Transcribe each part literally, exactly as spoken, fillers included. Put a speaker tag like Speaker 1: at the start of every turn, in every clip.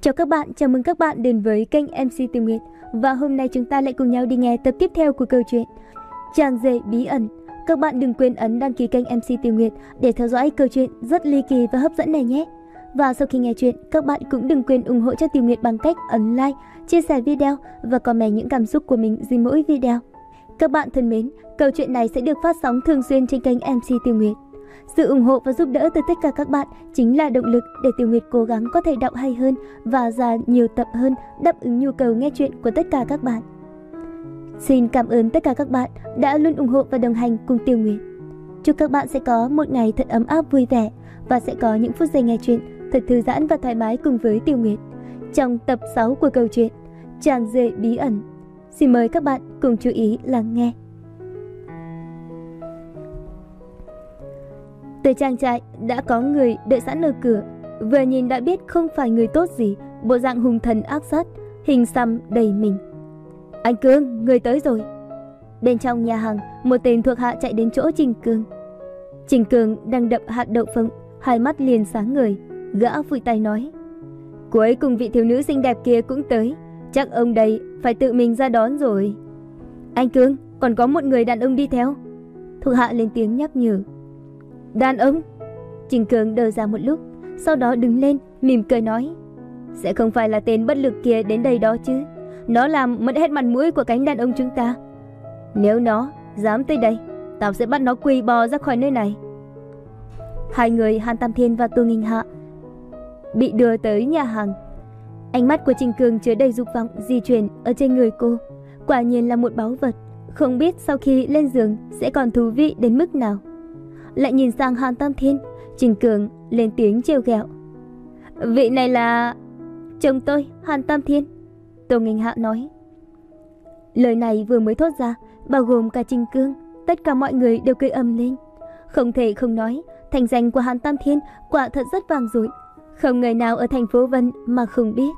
Speaker 1: Chào các bạn, chào mừng các bạn đến với kênh em xê Tiêu Nguyệt. Và hôm nay chúng ta lại cùng nhau đi nghe tập tiếp theo của câu chuyện Chàng rể bí ẩn. Các bạn đừng quên ấn đăng ký kênh em xê Tiêu Nguyệt để theo dõi câu chuyện rất ly kỳ và hấp dẫn này nhé. Và sau khi nghe chuyện, các bạn cũng đừng quên ủng hộ cho Tiêu Nguyệt bằng cách ấn like, chia sẻ video và comment những cảm xúc của mình dưới mỗi video. Các bạn thân mến, câu chuyện này sẽ được phát sóng thường xuyên trên kênh em xê Tiêu Nguyệt. Sự ủng hộ và giúp đỡ từ tất cả các bạn chính là động lực để Tiểu Nguyệt cố gắng có thể đọc hay hơn và ra nhiều tập hơn, đáp ứng nhu cầu nghe chuyện của tất cả các bạn. Xin cảm ơn tất cả các bạn đã luôn ủng hộ và đồng hành cùng Tiểu Nguyệt. Chúc các bạn sẽ có một ngày thật ấm áp vui vẻ và sẽ có những phút giây nghe chuyện thật thư giãn và thoải mái cùng với Tiểu Nguyệt. Trong tập sáu của câu chuyện Chàng rể bí ẩn, xin mời các bạn cùng chú ý lắng nghe. Tới trang trại đã có người đợi sẵn ở cửa, vừa nhìn đã biết không phải người tốt gì, bộ dạng hung thần ác sát, hình xăm đầy mình. Anh Cương, người tới rồi. Bên trong nhà hàng, một tên thuộc hạ chạy đến chỗ Trình Cương. Trình Cương đang đập hạt đậu phộng, hai mắt liền sáng ngời, gã phủi tay nói: Cuối cùng vị thiếu nữ xinh đẹp kia cũng tới, chắc ông đây phải tự mình ra đón rồi. Anh Cương, còn có một người đàn ông đi theo. Thuộc hạ lên tiếng nhắc nhở. Đàn ông? Trình Cương đờ ra một lúc, sau đó đứng lên, mỉm cười nói: Sẽ không phải là tên bất lực kia đến đây đó chứ? Nó làm mất hết mặt mũi của cánh đàn ông chúng ta. Nếu nó dám tới đây, tao sẽ bắt nó quỳ bò ra khỏi nơi này. Hai người Hàn Tam Thiên và Tô Nghinh Hạ bị đưa tới nhà hàng. Ánh mắt của Trình Cương chứa đầy dục vọng di chuyển ở trên người cô. Quả nhiên là một báu vật, không biết sau khi lên giường sẽ còn thú vị đến mức nào. Lại nhìn sang Hàn Tam Thiên, Trình Cương lên tiếng trêu ghẹo: Vị này là chồng tôi, Hàn Tam Thiên. Tô Nghinh Hạ nói. Lời này vừa mới thốt ra, bao gồm cả Trình Cương, tất cả mọi người đều cười ầm lên. Không thể không nói, thành danh của Hàn Tam Thiên quả thật rất vang dội, không người nào ở thành phố Vân mà không biết.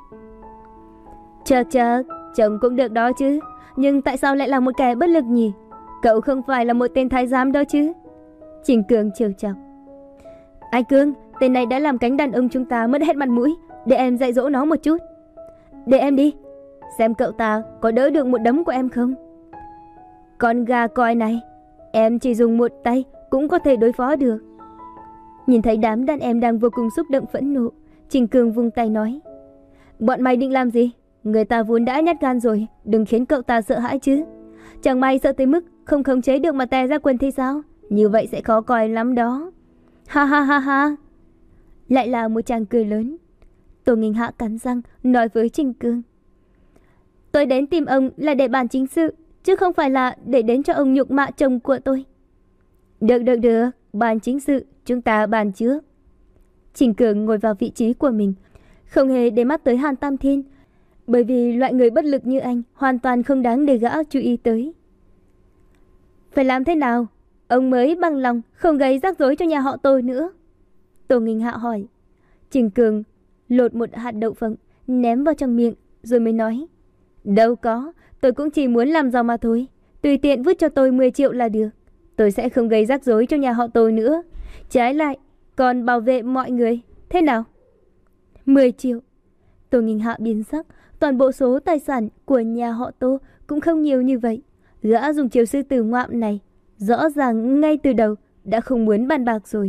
Speaker 1: Chật chật, chồng cũng được đó chứ, nhưng tại sao lại là một kẻ bất lực nhỉ? Cậu không phải là một tên thái giám đó chứ? Trình Cương trêu chọc. Anh Cương, tên này đã làm cánh đàn ông chúng ta mất hết mặt mũi, để em dạy dỗ nó một chút. Để em đi, xem cậu ta có đỡ được một đấm của em không. Con gà coi này, em chỉ dùng một tay cũng có thể đối phó được. Nhìn thấy đám đàn em đang vô cùng xúc động phẫn nộ, Trình Cương vung tay nói: Bọn mày định làm gì? Người ta vốn đã nhát gan rồi, đừng khiến cậu ta sợ hãi chứ. Chẳng may sợ tới mức không khống chế được mà tè ra quần thì sao? Như vậy sẽ khó coi lắm đó. Ha ha ha ha. Lại là một tràng cười lớn. Tô Nghinh Hạ cắn răng nói với Trình Cương: Tôi đến tìm ông là để bàn chính sự, chứ không phải là để đến cho ông nhục mạ chồng của tôi. Được được được, bàn chính sự, chúng ta bàn trước. Trình Cương ngồi vào vị trí của mình, không hề để mắt tới Hàn Tam Thiên, bởi vì loại người bất lực như anh hoàn toàn không đáng để gã chú ý tới. Phải làm thế nào ông mới bằng lòng không gây rắc rối cho nhà họ tôi nữa? Tô Nghinh Hạ hỏi. Trình Cương lột một hạt đậu phộng ném vào trong miệng rồi mới nói: Đâu có, tôi cũng chỉ muốn làm giàu mà thôi. Tùy tiện vứt cho tôi mười triệu là được. Tôi sẽ không gây rắc rối cho nhà họ tôi nữa. Trái lại còn bảo vệ mọi người. Thế nào? mười triệu. Tô Nghinh Hạ biến sắc. Toàn bộ số tài sản của nhà họ Tô cũng không nhiều như vậy. Gã dùng chiêu sư tử ngoạm này rõ ràng ngay từ đầu đã không muốn bàn bạc rồi.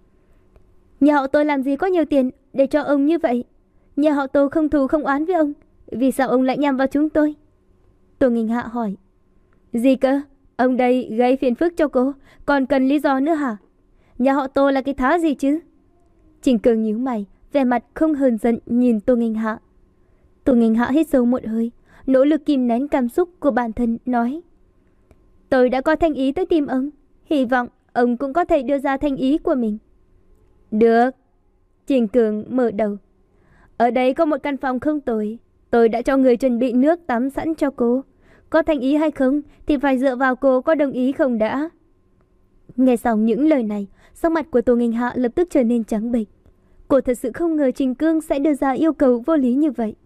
Speaker 1: Nhà họ tôi làm gì có nhiều tiền để cho ông như vậy? Nhà họ Tô không thù không oán với ông, vì sao ông lại nhằm vào chúng tôi? Tô Nghinh Hạ hỏi. Gì cơ? Ông đây gây phiền phức cho cô, còn cần lý do nữa hả? Nhà họ Tô là cái thá gì chứ? Trình Cương nhíu mày, vẻ mặt không hờn giận nhìn Tô Nghinh Hạ. Tô Nghinh Hạ hít sâu một hơi, nỗ lực kìm nén cảm xúc của bản thân, nói: Tôi đã có thành ý tới tìm ông, hy vọng ông cũng có thể đưa ra thành ý của mình. Được. Trình Cương mở đầu. Ở đây có một căn phòng không tồi, tôi đã cho người chuẩn bị nước tắm sẵn cho cô. Có thành ý hay không thì phải dựa vào cô có đồng ý không đã. Nghe xong những lời này, sắc mặt của Tô Nghinh Hạ lập tức trở nên trắng bệch. Cô thật sự không ngờ Trình Cương sẽ đưa ra yêu cầu vô lý như vậy.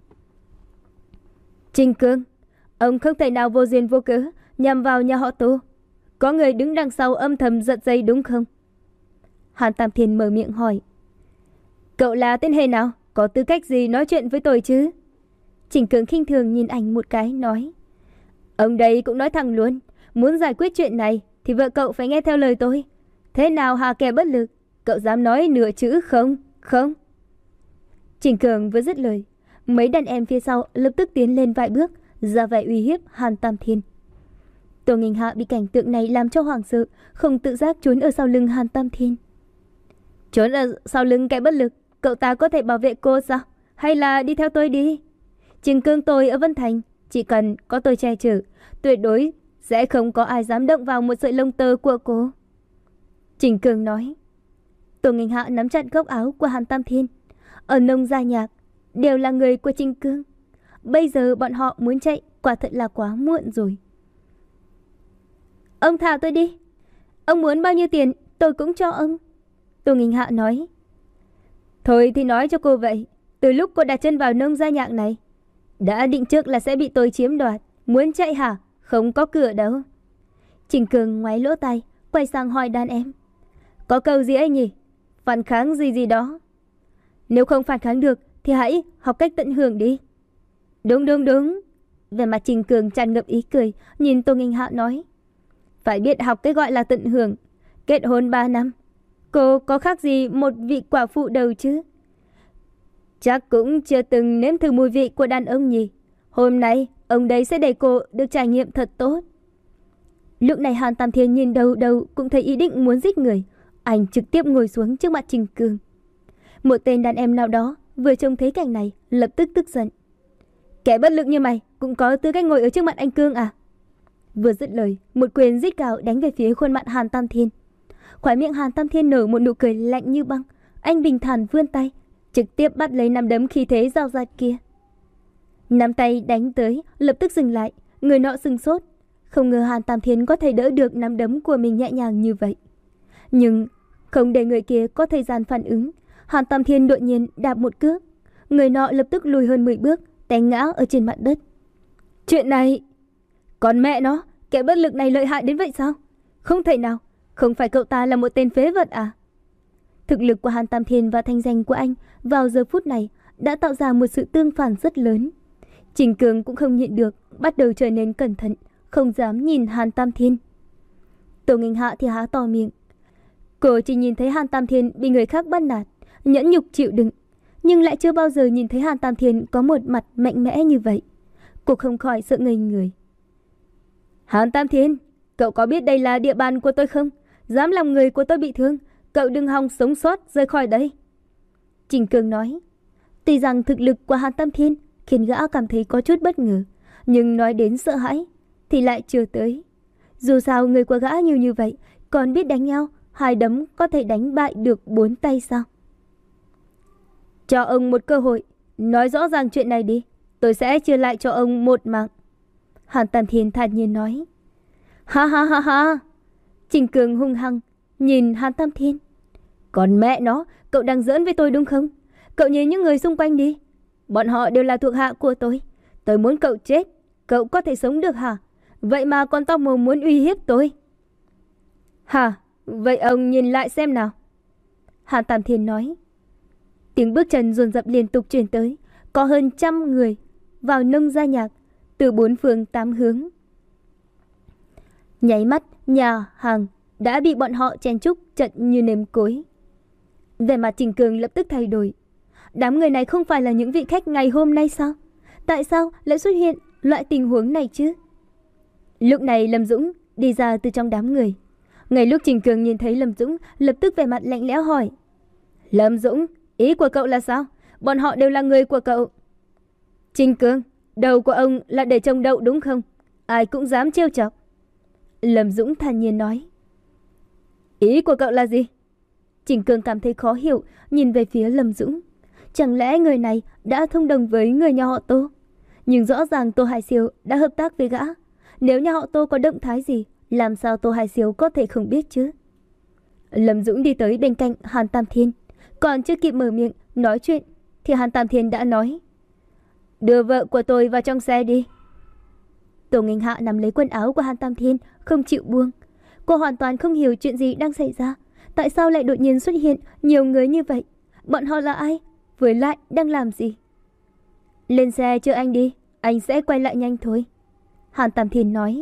Speaker 1: Trình Cương, ông không thể nào vô duyên vô cớ nhằm vào nhà họ Tô. Có người đứng đằng sau âm thầm giật dây đúng không? Hàn Tam Thiên mở miệng hỏi. Cậu là tên hề nào? có tư cách gì nói chuyện với tôi chứ? Trình Cường khinh thường nhìn anh một cái nói. Ông đây cũng nói thẳng luôn, muốn giải quyết chuyện này thì vợ cậu phải nghe theo lời tôi. Thế nào Hà kẻ bất lực, cậu dám nói nửa chữ không? Không. Trình Cường vừa dứt lời, mấy đàn em phía sau lập tức tiến lên vài bước, ra vẻ uy hiếp Hàn Tam Thiên. Tô Nghinh Hạ bị cảnh tượng này làm cho hoảng sợ, không tự giác trốn ở sau lưng Hàn Tam Thiên. Trốn ở sau lưng kẻ bất lực, cậu ta có thể bảo vệ cô sao? Hay là đi theo tôi đi? Trình Cương tôi ở Vân Thành, chỉ cần có tôi che chở, tuyệt đối sẽ không có ai dám động vào một sợi lông tơ của cô. Trình Cương nói. Tô Nghinh Hạ nắm chặt góc áo của Hàn Tam Thiên. Ở Nông Gia Nhạc đều là người của Trình Cương. Bây giờ bọn họ muốn chạy quả thật là quá muộn rồi. Ông thả tôi đi. Ông muốn bao nhiêu tiền tôi cũng cho ông. Tô Nghinh Hạ nói. Thôi thì nói cho cô vậy. Từ lúc cô đặt chân vào Nông Gia Nhạc này, đã định trước là sẽ bị tôi chiếm đoạt. Muốn chạy hả? Không có cửa đâu. Trình Cường ngoáy lỗ tai, quay sang hỏi đàn em. Có câu gì ấy nhỉ? Phản kháng gì gì đó. Nếu không phản kháng được thì hãy học cách tận hưởng đi. Đúng đúng đúng. Về mặt Trình Cường tràn ngập ý cười, nhìn Tô Nghinh Hạ nói. Phải biết học cái gọi là tận hưởng. Kết hôn ba năm, cô có khác gì một vị quả phụ đâu chứ? Chắc cũng chưa từng nếm thử mùi vị của đàn ông nhỉ. Hôm nay ông đấy sẽ để cô được trải nghiệm thật tốt. Lúc này Hàn Tam Thiên nhìn đầu đầu cũng thấy ý định muốn giết người. Anh trực tiếp ngồi xuống trước mặt Trình Cường. Một tên đàn em nào đó vừa trông thấy cảnh này lập tức tức giận. Kẻ bất lực như mày cũng có tư cách ngồi ở trước mặt anh Cương à? Vừa dứt lời, một quyền rít gào đánh về phía khuôn mặt Hàn Tam Thiên. Khóe miệng Hàn Tam Thiên nở một nụ cười lạnh như băng. Anh bình thản vươn tay, trực tiếp bắt lấy nắm đấm khí thế dao dạt kia. Nắm tay đánh tới, lập tức dừng lại. Người nọ sừng sốt. Không ngờ Hàn Tam Thiên có thể đỡ được nắm đấm của mình nhẹ nhàng như vậy. Nhưng không để người kia có thời gian phản ứng, Hàn Tam Thiên đột nhiên đạp một cước. Người nọ lập tức lùi hơn mười bước, té ngã ở trên mặt đất. Chuyện này... Còn mẹ nó, kẻ bất lực này lợi hại đến vậy sao? Không thể nào, không phải cậu ta là một tên phế vật à? Thực lực của Hàn Tam Thiên và thanh danh của anh vào giờ phút này đã tạo ra một sự tương phản rất lớn. Trình Cường cũng không nhịn được, bắt đầu trở nên cẩn thận, không dám nhìn Hàn Tam Thiên. Tô Nghinh Hạ thì há to miệng. Cô chỉ nhìn thấy Hàn Tam Thiên bị người khác bắt nạt, nhẫn nhục chịu đựng, nhưng lại chưa bao giờ nhìn thấy Hàn Tam Thiên có một mặt mạnh mẽ như vậy. Cô không khỏi sợ ngây người. Hàn Tam Thiên, cậu có biết đây là địa bàn của tôi không? Dám làm người của tôi bị thương, cậu đừng hòng sống sót rời khỏi đây. Trình Cường nói. Tuy rằng thực lực của Hàn Tam Thiên khiến gã cảm thấy có chút bất ngờ, nhưng nói đến sợ hãi thì lại chưa tới. Dù sao người của gã nhiều như vậy, còn biết đánh nhau, hai đấm có thể đánh bại được bốn tay sao? Cho ông một cơ hội, nói rõ ràng chuyện này đi, tôi sẽ chia lại cho ông một mạng. Hàn Tam Thiên thản nhiên nói. Ha ha ha ha. Trình Cường hung hăng nhìn Hàn Tam Thiên. Còn mẹ nó, cậu đang giỡn với tôi đúng không? Cậu nhìn những người xung quanh đi, bọn họ đều là thuộc hạ của tôi. Tôi muốn cậu chết, cậu có thể sống được hả? Vậy mà còn to mồm muốn uy hiếp tôi. Hả? Vậy ông nhìn lại xem nào. Hàn Tam Thiên nói. Tiếng bước chân dồn dập liên tục truyền tới. Có hơn trăm người vào Nông Gia Nhạc từ bốn phương tám hướng. Nháy mắt, nhà hàng đã bị bọn họ chen chúc chật như nêm cối. Vẻ mặt Trình Cường lập tức thay đổi. Đám người này không phải là những vị khách ngày hôm nay sao? Tại sao lại xuất hiện loại tình huống này chứ? Lúc này Lâm Dũng đi ra từ trong đám người. Ngay lúc Trình Cường nhìn thấy Lâm Dũng, lập tức vẻ mặt lạnh lẽo hỏi. Lâm Dũng, ý của cậu là sao? Bọn họ đều là người của cậu. Trình Cường, đầu của ông là để trồng đậu đúng không? Ai cũng dám trêu chọc. Lâm Dũng thản nhiên nói. Ý của cậu là gì? Trình Cường cảm thấy khó hiểu, nhìn về phía Lâm Dũng. Chẳng lẽ người này đã thông đồng với người nhà họ Tô? Nhưng rõ ràng Tô Hải Siêu đã hợp tác với gã. Nếu nhà họ Tô có động thái gì, làm sao Tô Hải Siêu có thể không biết chứ? Lâm Dũng đi tới bên cạnh Hàn Tam Thiên. Còn chưa kịp mở miệng nói chuyện thì Hàn Tam Thiên đã nói. Đưa vợ của tôi vào trong xe đi. Tô Nghinh Hạ nắm lấy quần áo của Hàn Tam Thiên, không chịu buông. Cô hoàn toàn không hiểu chuyện gì đang xảy ra. Tại sao lại đột nhiên xuất hiện nhiều người như vậy? Bọn họ là ai? với lại đang làm gì? Lên xe chờ anh đi, anh sẽ quay lại nhanh thôi. Hàn Tam Thiên nói.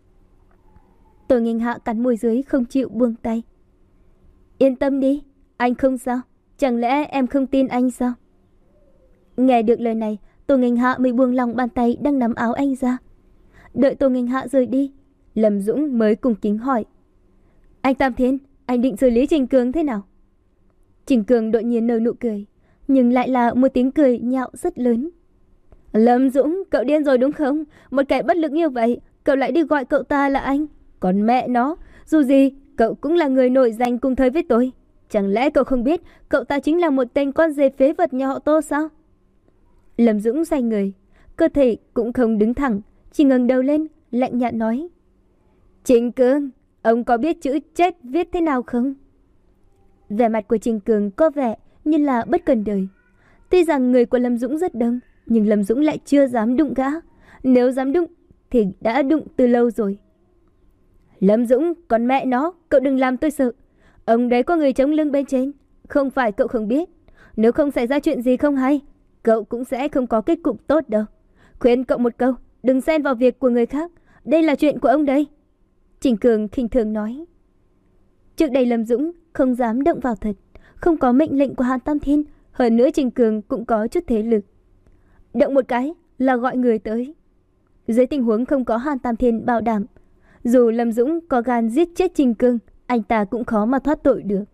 Speaker 1: Tô Nghênh Hạ cắn môi dưới không chịu buông tay. Yên tâm đi, anh không sao. Chẳng lẽ em không tin anh sao? Nghe được lời này, Tô Nghênh Hạ mới buông lòng bàn tay đang nắm áo anh ra. Đợi Tô Nghênh Hạ rời đi, Lâm Dũng mới cung kính hỏi. Anh Tam Thiên, anh định xử lý Trình Cường thế nào? Trình Cường đột nhiên nở nụ cười, nhưng lại là một tiếng cười nhạo rất lớn. Lâm Dũng, cậu điên rồi đúng không? Một kẻ bất lực như vậy, cậu lại đi gọi cậu ta là anh. Còn mẹ nó, dù gì, cậu cũng là người nổi danh cùng thời với tôi. Chẳng lẽ cậu không biết cậu ta chính là một tên con dê phế vật nhà họ Tô sao? Lâm Dũng xoay người, cơ thể cũng không đứng thẳng, chỉ ngẩng đầu lên, lạnh nhạt nói. Trình Cường, ông có biết chữ chết viết thế nào không? Vẻ mặt của Trình Cường có vẻ như là bất cần đời. Tuy rằng người của Lâm Dũng rất đông, nhưng Lâm Dũng lại chưa dám đụng gã. Nếu dám đụng thì đã đụng từ lâu rồi. Lâm Dũng, con mẹ nó, cậu đừng làm tôi sợ. Ông đấy có người chống lưng bên trên. Không phải cậu không biết. Nếu không xảy ra chuyện gì không hay, cậu cũng sẽ không có kết cục tốt đâu. Khuyên cậu một câu, đừng xen vào việc của người khác. Đây là chuyện của ông đây. Trình Cường khinh thường nói. Trước đây Lâm Dũng không dám động vào thật. Không có mệnh lệnh của Hàn Tam Thiên. Hơn nữa Trình Cường cũng có chút thế lực. Động một cái là gọi người tới. Dưới tình huống không có Hàn Tam Thiên bảo đảm, dù Lâm Dũng có gan giết chết Trình Cường, anh ta cũng khó mà thoát tội được.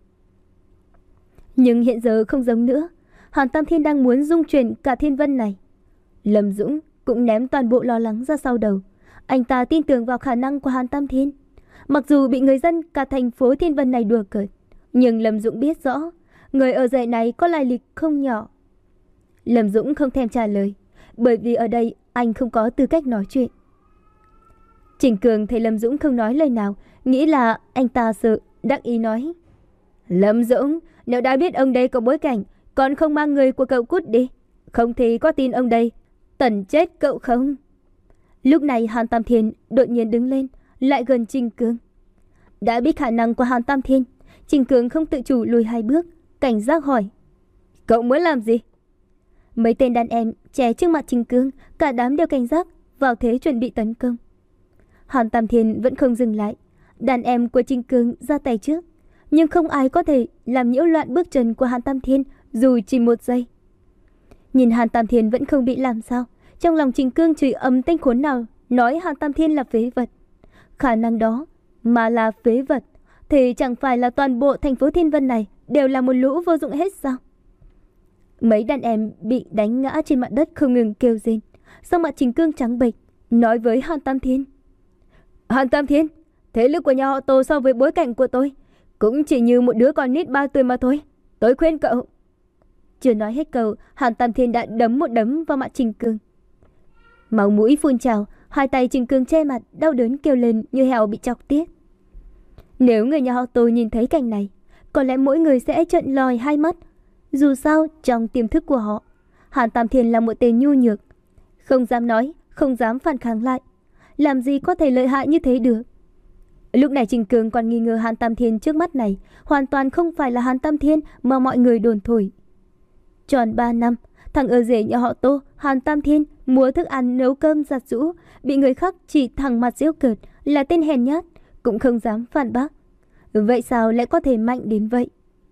Speaker 1: Nhưng hiện giờ không giống nữa. Hàn Tam Thiên đang muốn dung chuyển cả Thiên Vân này. Lâm Dũng cũng ném toàn bộ lo lắng ra sau đầu. Anh ta tin tưởng vào khả năng của Hàn Tam Thiên. Mặc dù bị người dân cả thành phố Thiên Vân này đùa cợt, nhưng Lâm Dũng biết rõ người ở dãy này có lai lịch không nhỏ. Lâm Dũng không thèm trả lời, bởi vì ở đây anh không có tư cách nói chuyện. Trình Cường thấy Lâm Dũng không nói lời nào, nghĩ là anh ta sợ, đắc ý nói. Lâm Dũng, nếu đã biết ông đây có bối cảnh, còn không mang người của cậu cút đi. Không thì có tin ông đây tẩn chết cậu không? Lúc này Hàn Tam Thiên đột nhiên đứng lên, lại gần Trình Cường. Đã biết khả năng của Hàn Tam Thiên, Trình Cường không tự chủ lùi hai bước, cảnh giác hỏi. Cậu muốn làm gì? Mấy tên đàn em trẻ trước mặt Trình Cường, cả đám đều cảnh giác, vào thế chuẩn bị tấn công. Hàn Tam Thiên vẫn không dừng lại. Đàn em của Trình Cường ra tay trước, nhưng không ai có thể làm nhiễu loạn bước chân của Hàn Tam Thiên dù chỉ một giây. Nhìn Hàn Tam Thiên vẫn không bị làm sao, trong lòng Trình Cường chửi ầm tên khốn nào nói Hàn Tam Thiên là phế vật. Khả năng đó mà là phế vật thì chẳng phải là toàn bộ thành phố Thiên Vân này đều là một lũ vô dụng hết sao? Mấy đàn em bị đánh ngã trên mặt đất không ngừng kêu rên. Sau mặt Trình Cường trắng bệch, nói với Hàn Tam Thiên. Hàn Tam Thiên, thế lực của nhà họ Tô so với bối cảnh của tôi cũng chỉ như một đứa con nít ba tuổi mà thôi. Tôi khuyên cậu. Chưa nói hết câu, Hàn Tam Thiên đã đấm một đấm vào mặt Trình Cường. Máu mũi phun trào, hai tay Trình Cường che mặt, đau đớn kêu lên như heo bị chọc tiết. Nếu người nhà họ Tô nhìn thấy cảnh này, có lẽ mỗi người sẽ trợn lòi hai mắt. Dù sao, trong tiềm thức của họ, Hàn Tam Thiên là một tên nhu nhược, không dám nói, không dám phản kháng lại. Làm gì có thể lợi hại như thế được? Lúc này Trình Cường còn nghi ngờ Hàn Tam Thiên trước mắt này hoàn toàn không phải là Hàn Tam Thiên mà mọi người đồn thổi. Tròn ba năm, thằng ở rể nhà họ Tô, Hàn Tam Thiên mua thức ăn nấu cơm giặt giũ, bị người khác chỉ thẳng mặt giễu cợt là tên hèn nhát, cũng không dám phản bác. Vậy sao lại có thể mạnh đến vậy?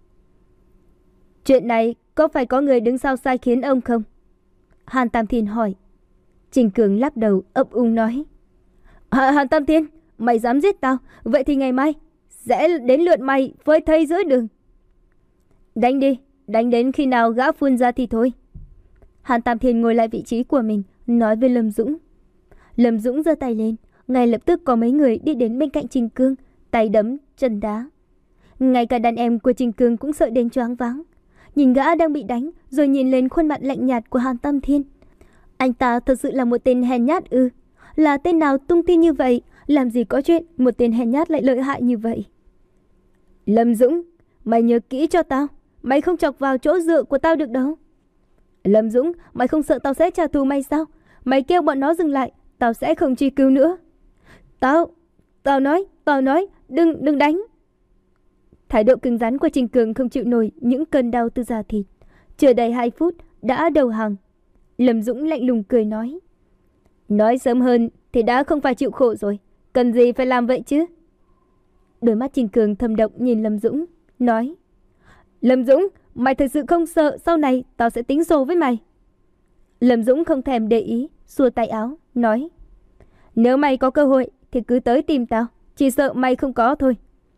Speaker 1: Chuyện này có phải có người đứng sau sai khiến ông không? Hàn Tam Thiên hỏi. Trình Cường lắc đầu ấp úng nói. Hàn Tam Thiên, mày dám giết tao, vậy thì ngày mai sẽ đến lượt mày phơi thây giữa đường. Đánh đi, đánh đến khi nào gã phun ra thì thôi. Hàn Tam Thiên ngồi lại vị trí của mình, nói với Lâm Dũng. Lâm Dũng giơ tay lên, ngay lập tức có mấy người đi đến bên cạnh Trình Cường, tay đấm, chân đá. Ngay cả đàn em của Trình Cường cũng sợ đến choáng váng. Nhìn gã đang bị đánh, rồi nhìn lên khuôn mặt lạnh nhạt của Hàn Tam Thiên. Anh ta thật sự là một tên hèn nhát ư? Là tên nào tung tin như vậy? Làm gì có chuyện một tên hèn nhát lại lợi hại như vậy? Lâm Dũng, mày nhớ kỹ cho tao, mày không chọc vào chỗ dựa của tao được đâu. Lâm Dũng, mày không sợ tao sẽ trả thù mày sao? Mày kêu bọn nó dừng lại, tao sẽ không truy cứu nữa. Tao, tao nói, tao nói, đừng, đừng đánh. Thái độ cứng rắn của Trình Cường không chịu nổi những cơn đau từ da thịt. Chưa đầy hai phút đã đầu hàng. Lâm Dũng lạnh lùng cười nói. Nói sớm hơn thì đã không phải chịu khổ rồi, cần gì phải làm vậy chứ? Đôi mắt Trình Cường thâm độc nhìn Lâm Dũng, nói. Lâm Dũng, mày thật sự không sợ sau này tao sẽ tính sổ với mày? Lâm Dũng không thèm để ý, xua tay áo, nói. Nếu mày có cơ hội thì cứ tới tìm tao, chỉ sợ mày không có thôi.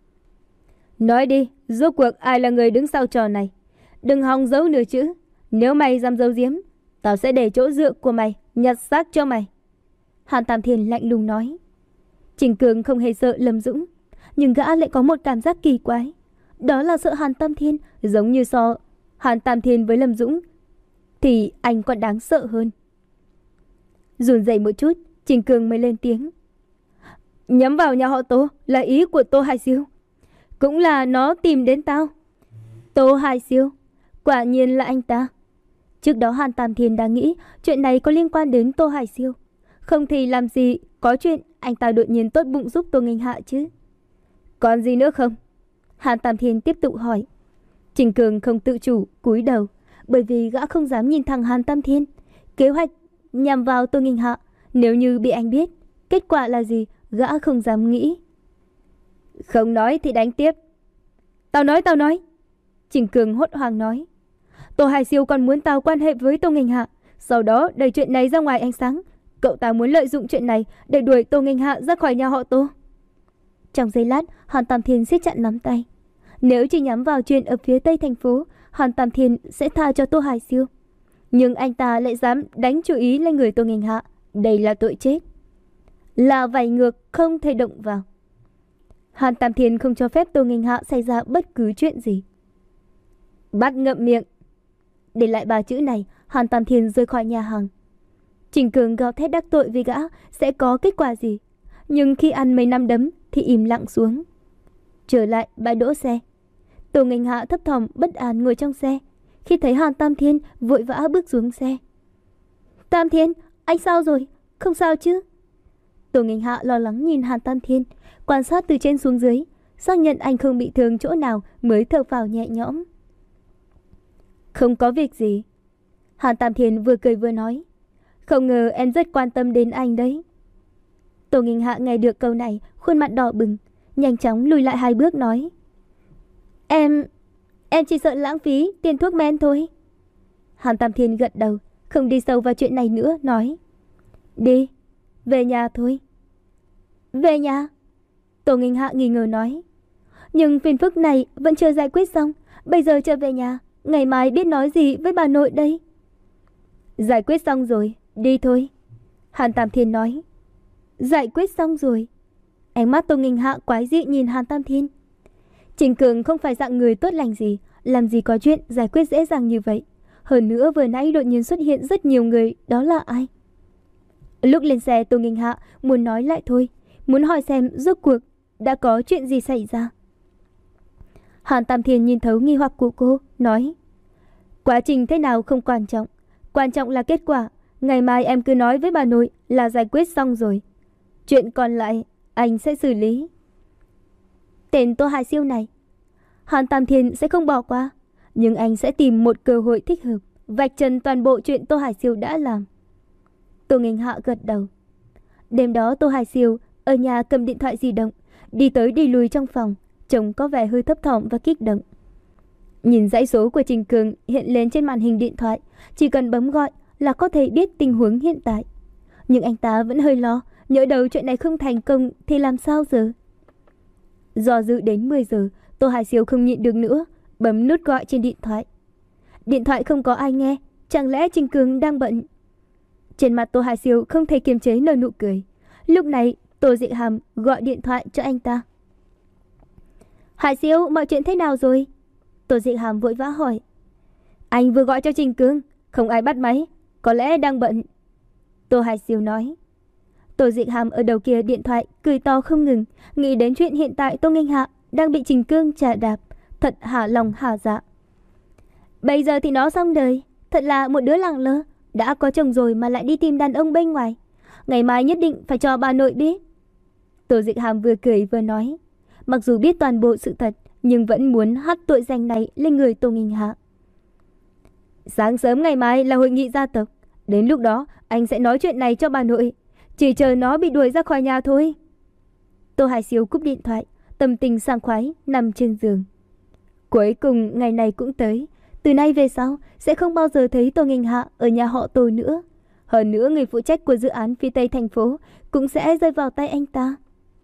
Speaker 1: Nói đi, rốt cuộc ai là người đứng sau trò này? Đừng hòng giấu nửa chữ. Nếu mày dám giấu giếm, tao sẽ để chỗ dựa của mày nhặt xác cho mày. Hàn Tam Thiên lạnh lùng nói. Trình Cường không hề sợ Lâm Dũng, nhưng gã lại có một cảm giác kỳ quái. Đó là sợ Hàn Tam Thiên, giống như so Hàn Tam Thiên với Lâm Dũng thì anh còn đáng sợ hơn. Run rẩy một chút, Trình Cường mới lên tiếng. Nhắm vào nhà họ Tô là ý của Tô Hải Siêu. Cũng là nó tìm đến tao. Tô Hải Siêu, quả nhiên là anh ta. Trước đó Hàn Tam Thiên đã nghĩ chuyện này có liên quan đến Tô Hải Siêu. Không thì làm gì có chuyện anh ta đột nhiên tốt bụng giúp Tô Nghênh Hạ chứ. Còn gì nữa không? Hàn Tam Thiên tiếp tục hỏi. Trình Cường không tự chủ cúi đầu, bởi vì gã không dám nhìn thẳng Hàn Tam Thiên. Kế hoạch nhằm vào Tô Nghênh Hạ, nếu như bị anh biết, kết quả là gì gã không dám nghĩ. Không nói thì đánh tiếp. Tao nói tao nói. Trình Cường hốt hoảng nói. Tô Hải Siêu còn muốn tao quan hệ với Tô Nghênh Hạ, sau đó đẩy chuyện này ra ngoài ánh sáng. Cậu ta muốn lợi dụng chuyện này để đuổi Tô Nghênh Hạ ra khỏi nhà họ Tô. Trong giây lát, Hàn Tam Thiên siết chặt nắm tay. Nếu chỉ nhắm vào chuyện ở phía tây thành phố, Hàn Tam Thiên sẽ tha cho Tô Hải Siêu. Nhưng anh ta lại dám đánh chú ý lên người Tô Nghênh Hạ. Đây là tội chết, là vảy ngược không thể động vào. Hàn Tam Thiên không cho phép Tô Nghênh Hạ xảy ra bất cứ chuyện gì. Bắt ngậm miệng. Để lại ba chữ này, Hàn Tam Thiên rời khỏi nhà hàng. Trình Cường gào thét đắc tội với gã sẽ có kết quả gì, nhưng khi ăn mấy năm đấm thì im lặng xuống. Trở lại bãi đỗ xe, Tô Nghênh Hạ thấp thỏm bất an ngồi trong xe. Khi thấy Hàn Tam Thiên vội vã bước xuống xe. Tam Thiên, anh sao rồi? Không sao chứ? Tô Nghênh Hạ lo lắng nhìn Hàn Tam Thiên, quan sát từ trên xuống dưới, xác nhận anh không bị thương chỗ nào mới thở phào nhẹ nhõm. Không có việc gì. Hàn Tam Thiên vừa cười vừa nói. Không ngờ em rất quan tâm đến anh đấy. Tô Nghênh Hạ nghe được câu này, khuôn mặt đỏ bừng, nhanh chóng lùi lại hai bước nói. Em... em chỉ sợ lãng phí tiền thuốc men thôi. Hàn Tam Thiên gật đầu, không đi sâu vào chuyện này nữa, nói. Đi, về nhà thôi. Về nhà? Tô Nghênh Hạ nghi ngờ nói. Nhưng phiền phức này vẫn chưa giải quyết xong, bây giờ trở về nhà, ngày mai biết nói gì với bà nội đây? Giải quyết xong rồi, đi thôi. Hàn Tam Thiên nói. Giải quyết xong rồi? Ánh mắt Tô Nghênh Hạ quái dị nhìn Hàn Tam Thiên. Trình Cường không phải dạng người tốt lành gì, làm gì có chuyện giải quyết dễ dàng như vậy. Hơn nữa vừa nãy đột nhiên xuất hiện rất nhiều người, đó là ai? Lúc lên xe, Tô Nghênh Hạ muốn nói lại thôi, muốn hỏi xem rốt cuộc đã có chuyện gì xảy ra. Hàn Tam Thiên nhìn thấu nghi hoặc của cô, nói. Quá trình thế nào không quan trọng, quan trọng là kết quả. Ngày mai em cứ nói với bà nội là giải quyết xong rồi. Chuyện còn lại anh sẽ xử lý. Tên Tô Hải Siêu này, Hàn Tam Thiên sẽ không bỏ qua, nhưng anh sẽ tìm một cơ hội thích hợp, vạch trần toàn bộ chuyện Tô Hải Siêu đã làm. Tô Nghênh Hạ gật đầu. Đêm đó Tô Hải Siêu ở nhà cầm điện thoại di động, đi tới đi lui trong phòng, trông có vẻ hơi thấp thỏm và kích động. Nhìn dãy số của Trình Cường hiện lên trên màn hình điện thoại, chỉ cần bấm gọi là có thể biết tình huống hiện tại. Nhưng anh ta vẫn hơi lo, nhỡ đầu chuyện này không thành công thì làm sao giờ? Do dự đến mười giờ, Tô Hải Siêu không nhịn được nữa, bấm nút gọi trên điện thoại. Điện thoại không có ai nghe, chẳng lẽ Trình Cường đang bận? Trên mặt Tô Hải Siêu không thể kiềm chế nở nụ cười. Lúc này Tô Dị Hàm gọi điện thoại cho anh ta. Hải Siêu, mọi chuyện thế nào rồi? Tô Dị Hàm vội vã hỏi. Anh vừa gọi cho Trình Cường, không ai bắt máy, có lẽ đang bận. Tô Hải Siêu nói. Tô Dị Hàm ở đầu kia điện thoại cười to không ngừng, nghĩ đến chuyện hiện tại Tô Nghênh Hạ đang bị Trình Cường chà đạp, thật hả lòng hả dạ. Bây giờ thì nó xong đời, thật là một đứa lẳng lơ, đã có chồng rồi mà lại đi tìm đàn ông bên ngoài. Ngày mai nhất định phải cho bà nội biết. Tô Dị Hàm vừa cười vừa nói, mặc dù biết toàn bộ sự thật nhưng vẫn muốn hất tội danh này lên người Tô Nghênh Hạ. Sáng sớm ngày mai là hội nghị gia tộc. Đến lúc đó anh sẽ nói chuyện này cho bà nội. Chỉ chờ nó bị đuổi ra khỏi nhà thôi. Tô Hải Siêu cúp điện thoại, tâm tình sảng khoái nằm trên giường. Cuối cùng ngày này cũng tới. Từ nay về sau sẽ không bao giờ thấy Tô Nghênh Hạ ở nhà họ Tô nữa. Hơn nữa người phụ trách của dự án phía Tây thành phố cũng sẽ rơi vào tay anh ta.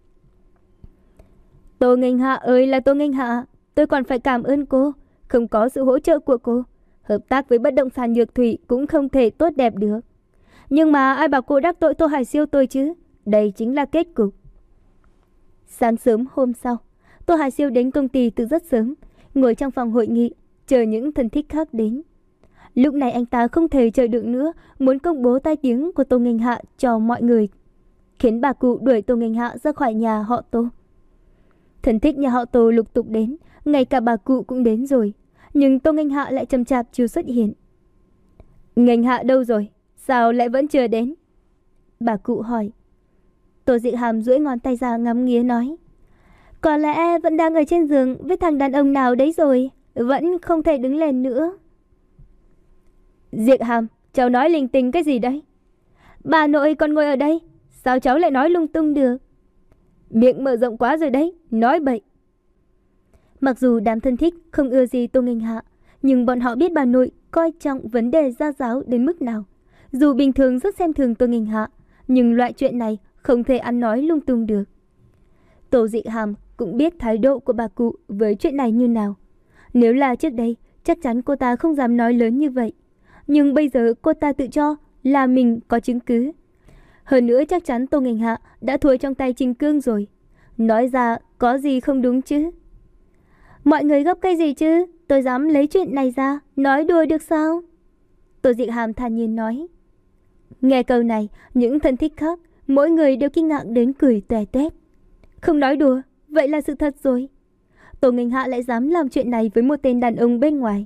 Speaker 1: Tô Nghênh Hạ ơi là Tô Nghênh Hạ, tôi còn phải cảm ơn cô. Không có sự hỗ trợ của cô, hợp tác với bất động sản Nhược Thủy cũng không thể tốt đẹp được. Nhưng mà ai bảo cô đắc tội Tô Hải Siêu tôi chứ? Đây chính là kết cục. Sáng sớm hôm sau, Tô Hải Siêu đến công ty từ rất sớm, ngồi trong phòng hội nghị, chờ những thân thích khác đến. Lúc này anh ta không thể chờ được nữa, muốn công bố tai tiếng của Tô Nghênh Hạ cho mọi người, khiến bà cụ đuổi Tô Nghênh Hạ ra khỏi nhà họ Tô. Thân thích nhà họ Tô lục tục đến, ngay cả bà cụ cũng đến rồi, nhưng Tô Nghênh Hạ lại chậm chạp chưa xuất hiện. Nghênh Hạ đâu rồi? Sao lại vẫn chưa đến? Bà cụ hỏi. Tô Dị Hàm duỗi ngón tay ra ngắm nghía nói. Có lẽ vẫn đang ở trên giường với thằng đàn ông nào đấy rồi, vẫn không thể đứng lên nữa. Diệc Hàm, cháu nói linh tinh cái gì đấy? Bà nội còn ngồi ở đây, sao cháu lại nói lung tung được? Miệng mở rộng quá rồi đấy, nói bậy. Mặc dù đám thân thích không ưa gì Tô Nghênh Hạ, nhưng bọn họ biết bà nội coi trọng vấn đề gia giáo đến mức nào. Dù bình thường rất xem thường Tô Nghênh Hạ, nhưng loại chuyện này không thể ăn nói lung tung được. Tô Dị Hàm cũng biết thái độ của bà cụ với chuyện này như nào. Nếu là trước đây, chắc chắn cô ta không dám nói lớn như vậy. Nhưng bây giờ cô ta tự cho là mình có chứng cứ. Hơn nữa chắc chắn Tô Nghênh Hạ đã thua trong tay Trình Cương rồi. Nói ra có gì không đúng chứ? Mọi người gấp cái gì chứ? Tôi dám lấy chuyện này ra, nói đùa được sao? Tô Dị Hàm thản nhiên nói. Nghe câu này, những thân thích khác, mỗi người đều kinh ngạc đến cười tòe toét. Không nói đùa, vậy là sự thật rồi. Tô Nghênh Hạ lại dám làm chuyện này với một tên đàn ông bên ngoài.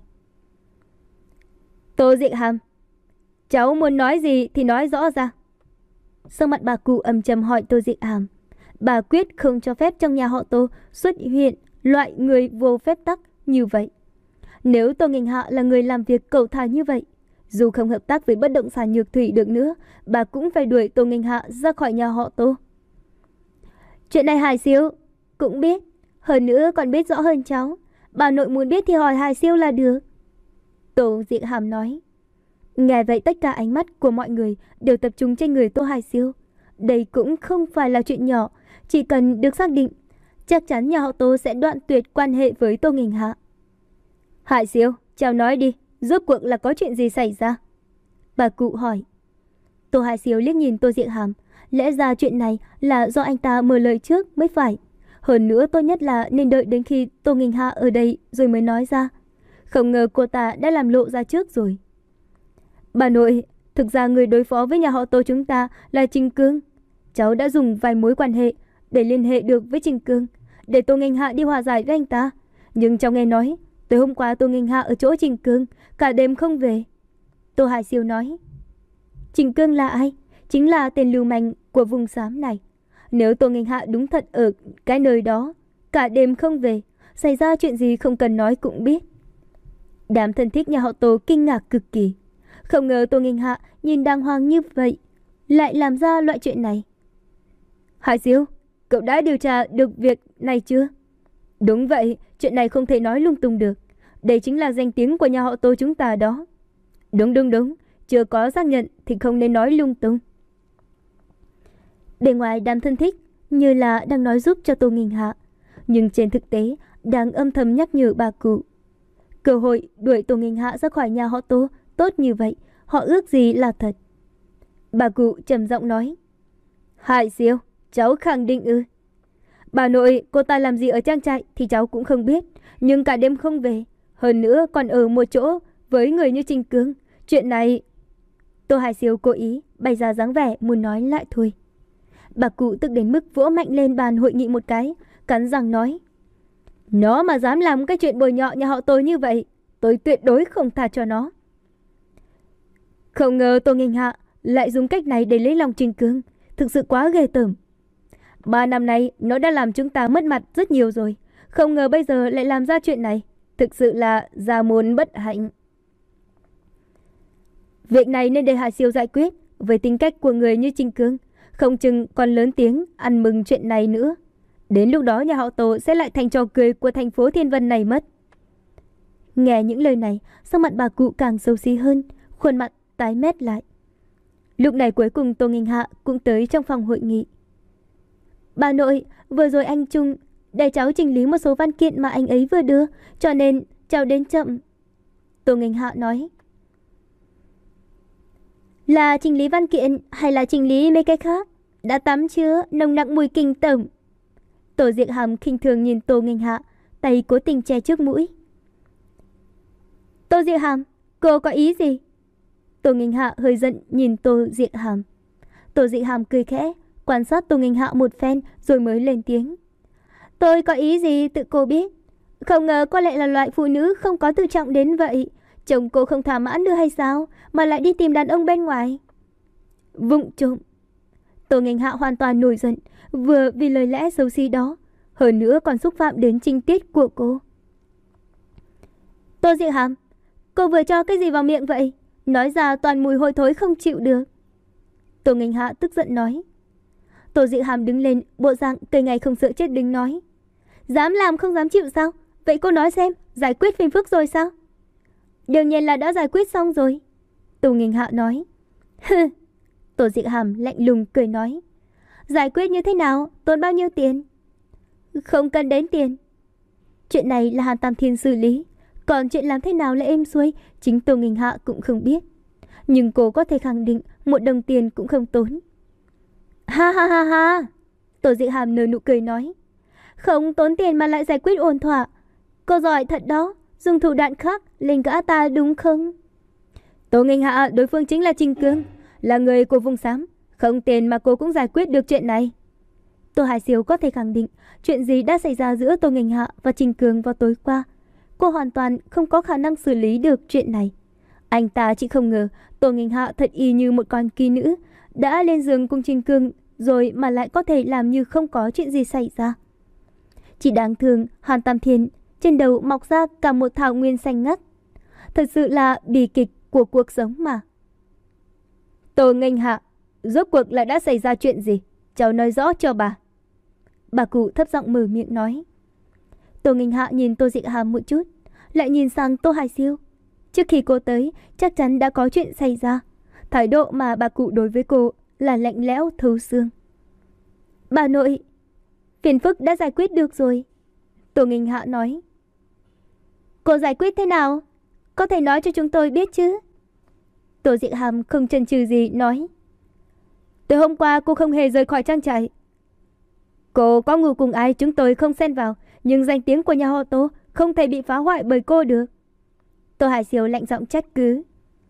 Speaker 1: Tô Dị Hàm, cháu muốn nói gì thì nói rõ ra. Sau mặt bà cụ âm trầm hỏi Tô Dị Hàm. Bà quyết không cho phép trong nhà họ Tô xuất hiện loại người vô phép tắc như vậy. Nếu Tô Nghênh Hạ là người làm việc cẩu thả như vậy, dù không hợp tác với bất động sản Nhược Thủy được nữa, bà cũng phải đuổi Tô Nghênh Hạ ra khỏi nhà họ Tô. Chuyện này Hải Siêu cũng biết, hơn nữa còn biết rõ hơn cháu. Bà nội muốn biết thì hỏi Hải Siêu là được. Tô Dị Hàm nói. Nghe vậy tất cả ánh mắt của mọi người đều tập trung trên người Tô Hải Siêu. Đây cũng không phải là chuyện nhỏ, chỉ cần được xác định, chắc chắn nhà họ Tô sẽ đoạn tuyệt quan hệ với Tô Nghênh Hạ. Hải Siêu, cháu nói đi, rốt cuộc là có chuyện gì xảy ra? Bà cụ hỏi. Tô Hải Siêu liếc nhìn Tô Dị Hàm, lẽ ra chuyện này là do anh ta mở lời trước mới phải. Hơn nữa tốt nhất là nên đợi đến khi Tô Nghênh Hạ ở đây rồi mới nói ra. Không ngờ cô ta đã làm lộ ra trước rồi. Bà nội, thực ra người đối phó với nhà họ Tô chúng ta là Trình Cương. Cháu đã dùng vài mối quan hệ để liên hệ được với Trình Cương, để Tô Nghênh Hạ đi hòa giải với anh ta. Nhưng cháu nghe nói, tối hôm qua Tô Nghênh Hạ ở chỗ Trình Cương, cả đêm không về. Tô Hải Siêu nói. Trình Cương là ai? Chính là tên lưu manh của vùng xám này. Nếu Tô Nghênh Hạ đúng thật ở cái nơi đó, cả đêm không về, xảy ra chuyện gì không cần nói cũng biết. Đám thân thích nhà họ Tô kinh ngạc cực kỳ. Không ngờ Tô Nghênh Hạ nhìn đàng hoàng như vậy, lại làm ra loại chuyện này. Hải Siêu, cậu đã điều tra được việc này chưa? Đúng vậy, chuyện này không thể nói lung tung được. Đây chính là danh tiếng của nhà họ Tô chúng ta đó. Đúng đúng đúng, chưa có xác nhận thì không nên nói lung tung. Bề ngoài đám thân thích như là đang nói giúp cho Tô Nghênh Hạ, nhưng trên thực tế đang âm thầm nhắc nhở bà cụ. Cơ hội đuổi Tô Nghênh Hạ ra khỏi nhà họ Tô tốt như vậy, họ ước gì là thật. Bà cụ trầm giọng nói. Hải Siêu, cháu khẳng định ư? Bà nội, cô ta làm gì ở trang trại thì cháu cũng không biết, nhưng cả đêm không về, hơn nữa còn ở một chỗ với người như Trình Cương. Chuyện này... Tô Hải Siêu cố ý bày ra dáng vẻ muốn nói lại thôi. Bà cụ tức đến mức vỗ mạnh lên bàn hội nghị một cái, cắn răng nói. Nó mà dám làm cái chuyện bồi nhọ nhà họ tôi như vậy, tôi tuyệt đối không tha cho nó. Không ngờ Tô Nghênh Hạ lại dùng cách này để lấy lòng Trình Cương, thực sự quá ghê tởm. Ba năm nay nó đã làm chúng ta mất mặt rất nhiều rồi, không ngờ bây giờ lại làm ra chuyện này, thực sự là gia môn bất hạnh. Việc này nên để Hà Siêu giải quyết. Với tính cách của người như Trình Cương, không chừng còn lớn tiếng ăn mừng chuyện này nữa. Đến lúc đó nhà họ Tô sẽ lại thành trò cười của thành phố Thiên Vân này mất. Nghe những lời này, sắc mặt bà cụ càng xấu xí hơn, khuôn mặt tái mét lại. Lúc này cuối cùng Tô Nghênh Hạ cũng tới trong phòng hội nghị. Bà nội, vừa rồi anh Trung để cháu chỉnh lý một số văn kiện mà anh ấy vừa đưa, cho nên cháu đến chậm. Tô Nghênh Hạ nói. Là chỉnh lý văn kiện hay là chỉnh lý mấy cái khác? Đã tắm chưa? Nồng nặc mùi kinh tởm. Tô Diệc Hàm khinh thường nhìn Tô Nghênh Hạ, tay cố tình che trước mũi. Tô Diệc Hàm, cô có ý gì? Tô Nghênh Hạ hơi giận nhìn Tô Diệc Hàm. Tô Diệc Hàm cười khẽ, quan sát Tô Nghênh Hạ một phen rồi mới lên tiếng. Tôi có ý gì tự cô biết. Không ngờ cô lại là loại phụ nữ không có tự trọng đến vậy. Chồng cô không thỏa mãn nữa hay sao mà lại đi tìm đàn ông bên ngoài? Vụng trộm. Tô Nghênh Hạ hoàn toàn nổi giận, vừa vì lời lẽ xấu xí đó, hơn nữa còn xúc phạm đến trinh tiết của cô. Tô Diệc Hàm, cô vừa cho cái gì vào miệng vậy? Nói ra toàn mùi hôi thối không chịu được. Tô Nghênh Hạ tức giận nói. Tô Diệc Hàm đứng lên, bộ dạng cây ngày không sợ chết đứng nói. Dám làm không dám chịu sao? Vậy cô nói xem, giải quyết phiền phức rồi sao? Đương nhiên là đã giải quyết xong rồi. Tô Nghênh Hạ nói. Hừ. Tô Diệc Hàm lạnh lùng cười nói. Giải quyết như thế nào? Tốn bao nhiêu tiền? Không cần đến tiền. Chuyện này là Hàn Tam Thiên xử lý. Còn chuyện làm thế nào lại êm xuôi, chính Tô Nghênh Hạ cũng không biết. Nhưng cô có thể khẳng định một đồng tiền cũng không tốn. Ha ha ha ha. Tô Diệc Hàm nở nụ cười nói. Không tốn tiền mà lại giải quyết ổn thỏa. Cô giỏi thật đó. Dùng thủ đoạn khác lên gã ta đúng không? Tô Nghênh Hạ, đối phương chính là Trình Cương, là người của vùng xám. Không tiền mà cô cũng giải quyết được chuyện này. Tô Hải Siêu có thể khẳng định chuyện gì đã xảy ra giữa Tô Nghênh Hạ và Trình Cương vào tối qua. Cô hoàn toàn không có khả năng xử lý được chuyện này. Anh ta chỉ không ngờ Tô Nghênh Hạ thật y như một con kỳ nữ, đã lên giường cùng Trình Cương rồi mà lại có thể làm như không có chuyện gì xảy ra. Chỉ đáng thương Hàn Tam Thiên trên đầu mọc ra cả một thảo nguyên xanh ngắt. Thật sự là bi kịch của cuộc sống mà. Tô Nghênh Hạ, rốt cuộc lại đã xảy ra chuyện gì? Cháu nói rõ cho bà. Bà cụ thấp giọng mở miệng nói. Tô Nghênh Hạ nhìn Tô Diệc Hàm một chút, lại nhìn sang Tô Hải Siêu. Trước khi cô tới, chắc chắn đã có chuyện xảy ra. Thái độ mà bà cụ đối với cô là lạnh lẽo thấu xương. Bà nội, phiền phức đã giải quyết được rồi. Tô Nghênh Hạ nói. Cô giải quyết thế nào? Có thể nói cho chúng tôi biết chứ? Tô Diệc Hàm không chần chừ gì nói. Từ hôm qua cô không hề rời khỏi trang trại. Cô có ngủ cùng ai chúng tôi không xen vào, nhưng danh tiếng của nhà họ Tô không thể bị phá hoại bởi cô được. Tô Hải Siêu lạnh giọng trách cứ.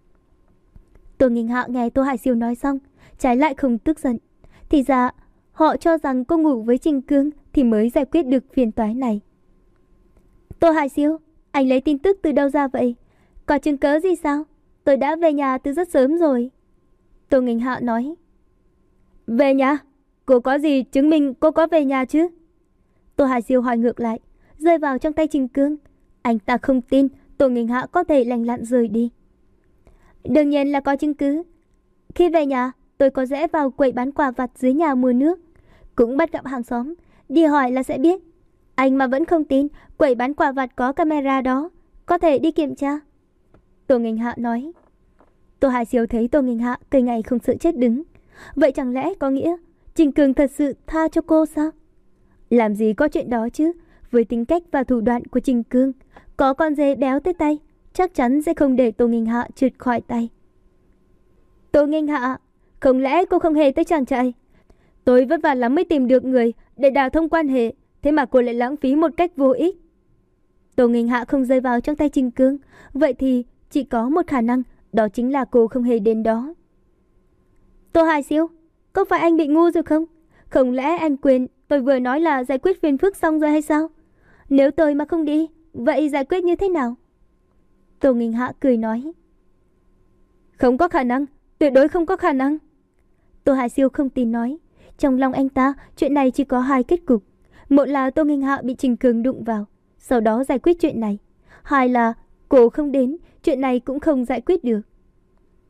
Speaker 1: Tô Nghênh Hạ nghe Tô Hải Siêu nói xong, trái lại không tức giận. Thì ra họ cho rằng cô ngủ với Trình Cương thì mới giải quyết được phiền toái này. Tô Hải Siêu, anh lấy tin tức từ đâu ra vậy? Có chứng cớ gì sao? Tôi đã về nhà từ rất sớm rồi. Tô Nghênh Hạ nói. Về nhà? Cô có gì chứng minh cô có về nhà chứ? Tô Hải Siêu hỏi ngược lại, rơi vào trong tay Trình Cương. Anh ta không tin Tô Nghênh Hạ có thể lành lặn rời đi. Đương nhiên là có chứng cứ. Khi về nhà, tôi có rẽ vào quầy bán quà vặt dưới nhà mua nước. Cũng bắt gặp hàng xóm, đi hỏi là sẽ biết. Anh mà vẫn không tin, quầy bán quà vặt có camera đó, có thể đi kiểm tra. Tô Nghênh Hạ nói. Tô Hải Siêu thấy Tô Nghênh Hạ cây ngày không sợ chết đứng. Vậy chẳng lẽ có nghĩa Trình Cương thật sự tha cho cô sao? Làm gì có chuyện đó chứ. Với tính cách và thủ đoạn của Trình Cương, có con dê béo tới tay, chắc chắn sẽ không để Tô Nghênh Hạ trượt khỏi tay. Tô Nghênh Hạ, không lẽ cô không hề tới trang trại? Tôi vất vả lắm mới tìm được người để đào thông quan hệ, thế mà cô lại lãng phí một cách vô ích. Tô Nghênh Hạ không rơi vào trong tay Trình Cương, vậy thì chỉ có một khả năng, đó chính là cô không hề đến đó. Tô Hải Siêu, có phải anh bị ngu rồi không? Không lẽ anh quên tôi vừa nói là giải quyết phiền phức xong rồi hay sao? Nếu tôi mà không đi, vậy giải quyết như thế nào? Tô Nghênh Hạ cười nói. Không có khả năng, tuyệt đối không có khả năng. Tô Hải Siêu không tin nói. Trong lòng anh ta, chuyện này chỉ có hai kết cục. Một là Tô Nghênh Hạ bị Trình Cương đụng vào, sau đó giải quyết chuyện này. Hai là cô không đến, chuyện này cũng không giải quyết được.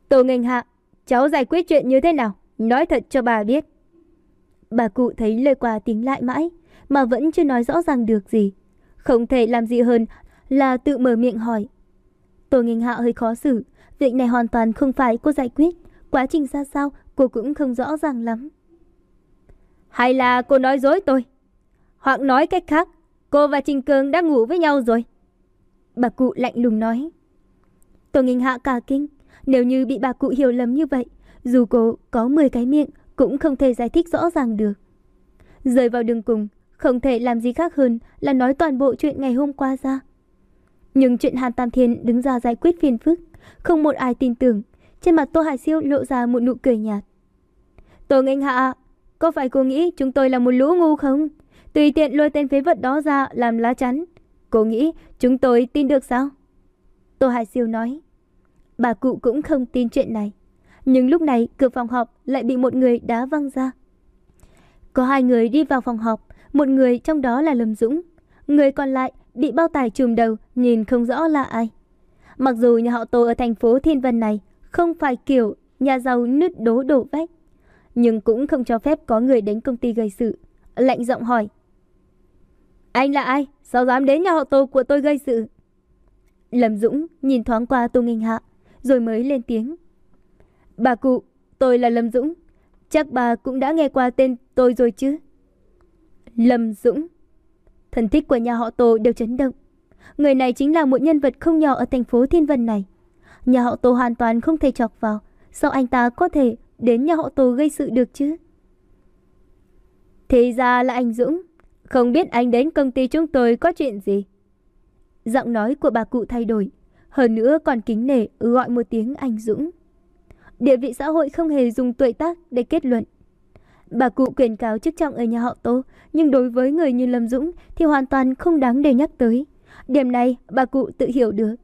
Speaker 1: Tô Nghênh Hạ, cháu giải quyết chuyện như thế nào? Nói thật cho bà biết. Bà cụ thấy lời qua tiếng lại mãi, mà vẫn chưa nói rõ ràng được gì. Không thể làm gì hơn là tự mở miệng hỏi. Tô Nghênh Hạ hơi khó xử. Việc này hoàn toàn không phải cô giải quyết. Quá trình ra sao cô cũng không rõ ràng lắm. Hay là cô nói dối tôi? Hoặc nói cách khác, cô và Trình Cường đã ngủ với nhau rồi? Bà cụ lạnh lùng nói. Tô Nghênh Hạ cả kinh. Nếu như bị bà cụ hiểu lầm như vậy, dù cô có mười cái miệng cũng không thể giải thích rõ ràng được. Rơi vào đường cùng, không thể làm gì khác hơn là nói toàn bộ chuyện ngày hôm qua ra. Nhưng chuyện Hàn Tam Thiên đứng ra giải quyết phiền phức, không một ai tin tưởng. Trên mặt Tô Hải Siêu lộ ra một nụ cười nhạt. Tô Nghênh Hạ, có phải cô nghĩ chúng tôi là một lũ ngu không? Tùy tiện lôi tên phế vật đó ra làm lá chắn. Cô nghĩ chúng tôi tin được sao? Tô Hải Siêu nói. Bà cụ cũng không tin chuyện này. Nhưng lúc này cửa phòng họp lại bị một người đá văng ra. Có hai người đi vào phòng họp. Một người trong đó là Lâm Dũng. Người còn lại bị bao tải trùm đầu, nhìn không rõ là ai. Mặc dù nhà họ Tô ở thành phố Thiên Vân này không phải kiểu nhà giàu nứt đố đổ vách, nhưng cũng không cho phép có người đến công ty gây sự. Lạnh giọng hỏi. Anh là ai? Sao dám đến nhà họ Tô của tôi gây sự? Lâm Dũng nhìn thoáng qua Tô Nghênh Hạ, rồi mới lên tiếng. Bà cụ, tôi là Lâm Dũng. Chắc bà cũng đã nghe qua tên tôi rồi chứ? Lâm Dũng. Thân thích của nhà họ Tô đều chấn động. Người này chính là một nhân vật không nhỏ ở thành phố Thiên Vân này. Nhà họ Tô hoàn toàn không thể chọc vào. Sao anh ta có thể đến nhà họ Tô gây sự được chứ? Thì ra là anh Dũng. Không biết anh đến công ty chúng tôi có chuyện gì? Giọng nói của bà cụ thay đổi. Hơn nữa còn kính nể gọi một tiếng anh Dũng. Địa vị xã hội không hề dùng tuổi tác để kết luận. Bà cụ quyền cao chức trọng ở nhà họ Tô, nhưng đối với người như Lâm Dũng thì hoàn toàn không đáng để nhắc tới. Điểm này bà cụ tự hiểu được.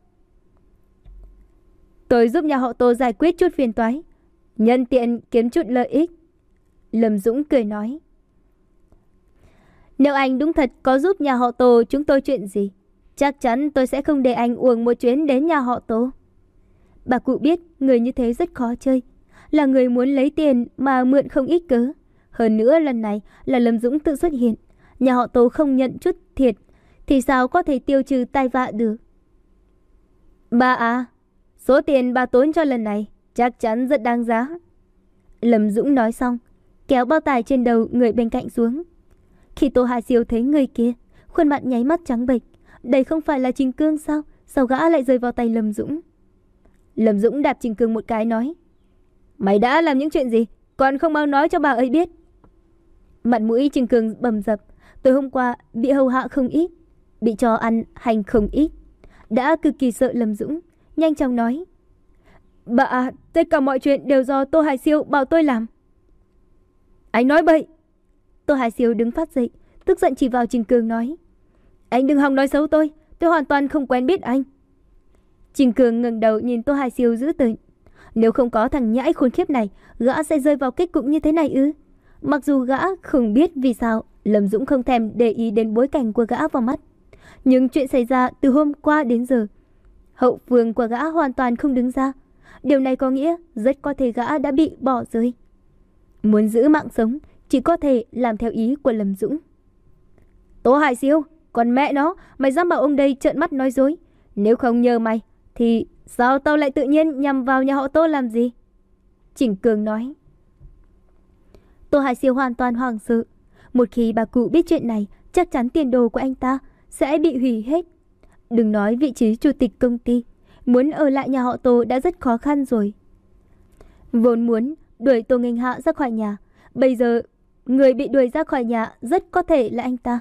Speaker 1: Tôi giúp nhà họ Tô giải quyết chút phiền toái, nhân tiện kiếm chút lợi ích. Lâm Dũng cười nói. Nếu anh đúng thật có giúp nhà họ Tô chúng tôi chuyện gì, chắc chắn tôi sẽ không để anh uổng một chuyến đến nhà họ Tô. Bà cụ biết người như thế rất khó chơi, là người muốn lấy tiền mà mượn không ít cớ. Hơn nữa lần này là Lâm Dũng tự xuất hiện, nhà họ Tô không nhận chút thiệt thì sao có thể tiêu trừ tai vạ được. Bà à, số tiền bà tốn cho lần này chắc chắn rất đáng giá. Lâm Dũng nói xong, kéo bao tải trên đầu người bên cạnh xuống. Khi Tô Hà Siêu thấy người kia, khuôn mặt nháy mắt trắng bệch. Đây không phải là Trình Cương sao? Sao gã lại rơi vào tay Lâm Dũng? Lâm Dũng đạp Trình Cương một cái nói. Mày đã làm những chuyện gì? Còn không mau nói cho bà ấy biết. Mặt mũi Trình Cương bầm dập. Tối hôm qua bị hầu hạ không ít, bị cho ăn hành không ít, đã cực kỳ sợ Lâm Dũng. Nhanh chóng nói. Bà à, tất cả mọi chuyện đều do Tô Hải Siêu bảo tôi làm. Anh nói bậy. Tô Hải Siêu đứng phát dậy, tức giận chỉ vào Trình Cương nói. Anh đừng hòng nói xấu tôi, tôi hoàn toàn không quen biết anh. Trình Cương ngẩng đầu nhìn Tô Hải Siêu dữ tợn. Nếu không có thằng nhãi khốn khiếp này, gã sẽ rơi vào kết cục như thế này ư? Mặc dù gã không biết vì sao Lâm Dũng không thèm để ý đến bối cảnh của gã vào mắt, nhưng chuyện xảy ra từ hôm qua đến giờ, hậu phương của gã hoàn toàn không đứng ra. Điều này có nghĩa rất có thể gã đã bị bỏ rơi. Muốn giữ mạng sống chỉ có thể làm theo ý của Lâm Dũng. Tô Hải Siêu, còn mẹ nó, mày dám bảo ông đây trợn mắt nói dối? Nếu không nhờ mày thì sao tao lại tự nhiên nhằm vào nhà họ Tô làm gì? Trình Cương nói. Tô Hải Siêu hoàn toàn hoảng sợ. Một khi bà cụ biết chuyện này, chắc chắn tiền đồ của anh ta sẽ bị hủy hết. Đừng nói vị trí chủ tịch công ty, muốn ở lại nhà họ Tô đã rất khó khăn rồi. Vốn muốn đuổi Tô Nghênh Hạ ra khỏi nhà, bây giờ người bị đuổi ra khỏi nhà rất có thể là anh ta.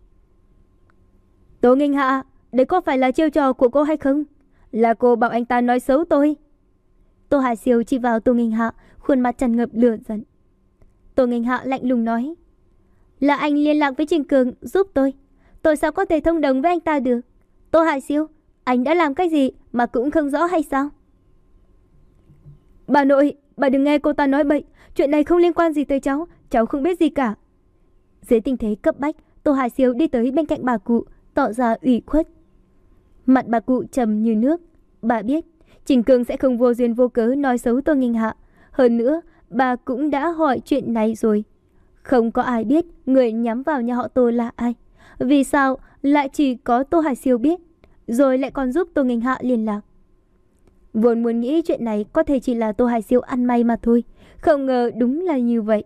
Speaker 1: Tô Nghênh Hạ, đấy có phải là chiêu trò của cô hay không? Là cô bảo anh ta nói xấu tôi. Tô Hải Siêu chỉ vào Tô Nghênh Hạ, khuôn mặt tràn ngập lửa giận. Tô Nghênh Hạ lạnh lùng nói. Là anh liên lạc với Trình Cường giúp tôi, tôi sao có thể thông đồng với anh ta được? Tô Hải Siêu, anh đã làm cái gì mà cũng không rõ hay sao? Bà nội, bà đừng nghe cô ta nói bậy, chuyện này không liên quan gì tới cháu, cháu không biết gì cả. Dưới tình thế cấp bách, Tô Hải Siêu đi tới bên cạnh bà cụ, tỏ ra ủy khuất. Mặt bà cụ trầm như nước. Bà biết Trình Cương sẽ không vô duyên vô cớ nói xấu Tô Nghênh Hạ. Hơn nữa, bà cũng đã hỏi chuyện này rồi. Không có ai biết người nhắm vào nhà họ Tô là ai. Vì sao lại chỉ có Tô Hải Siêu biết, rồi lại còn giúp Tô Nghênh Hạ liên lạc. Vốn muốn nghĩ chuyện này có thể chỉ là Tô Hải Siêu ăn may mà thôi, không ngờ đúng là như vậy.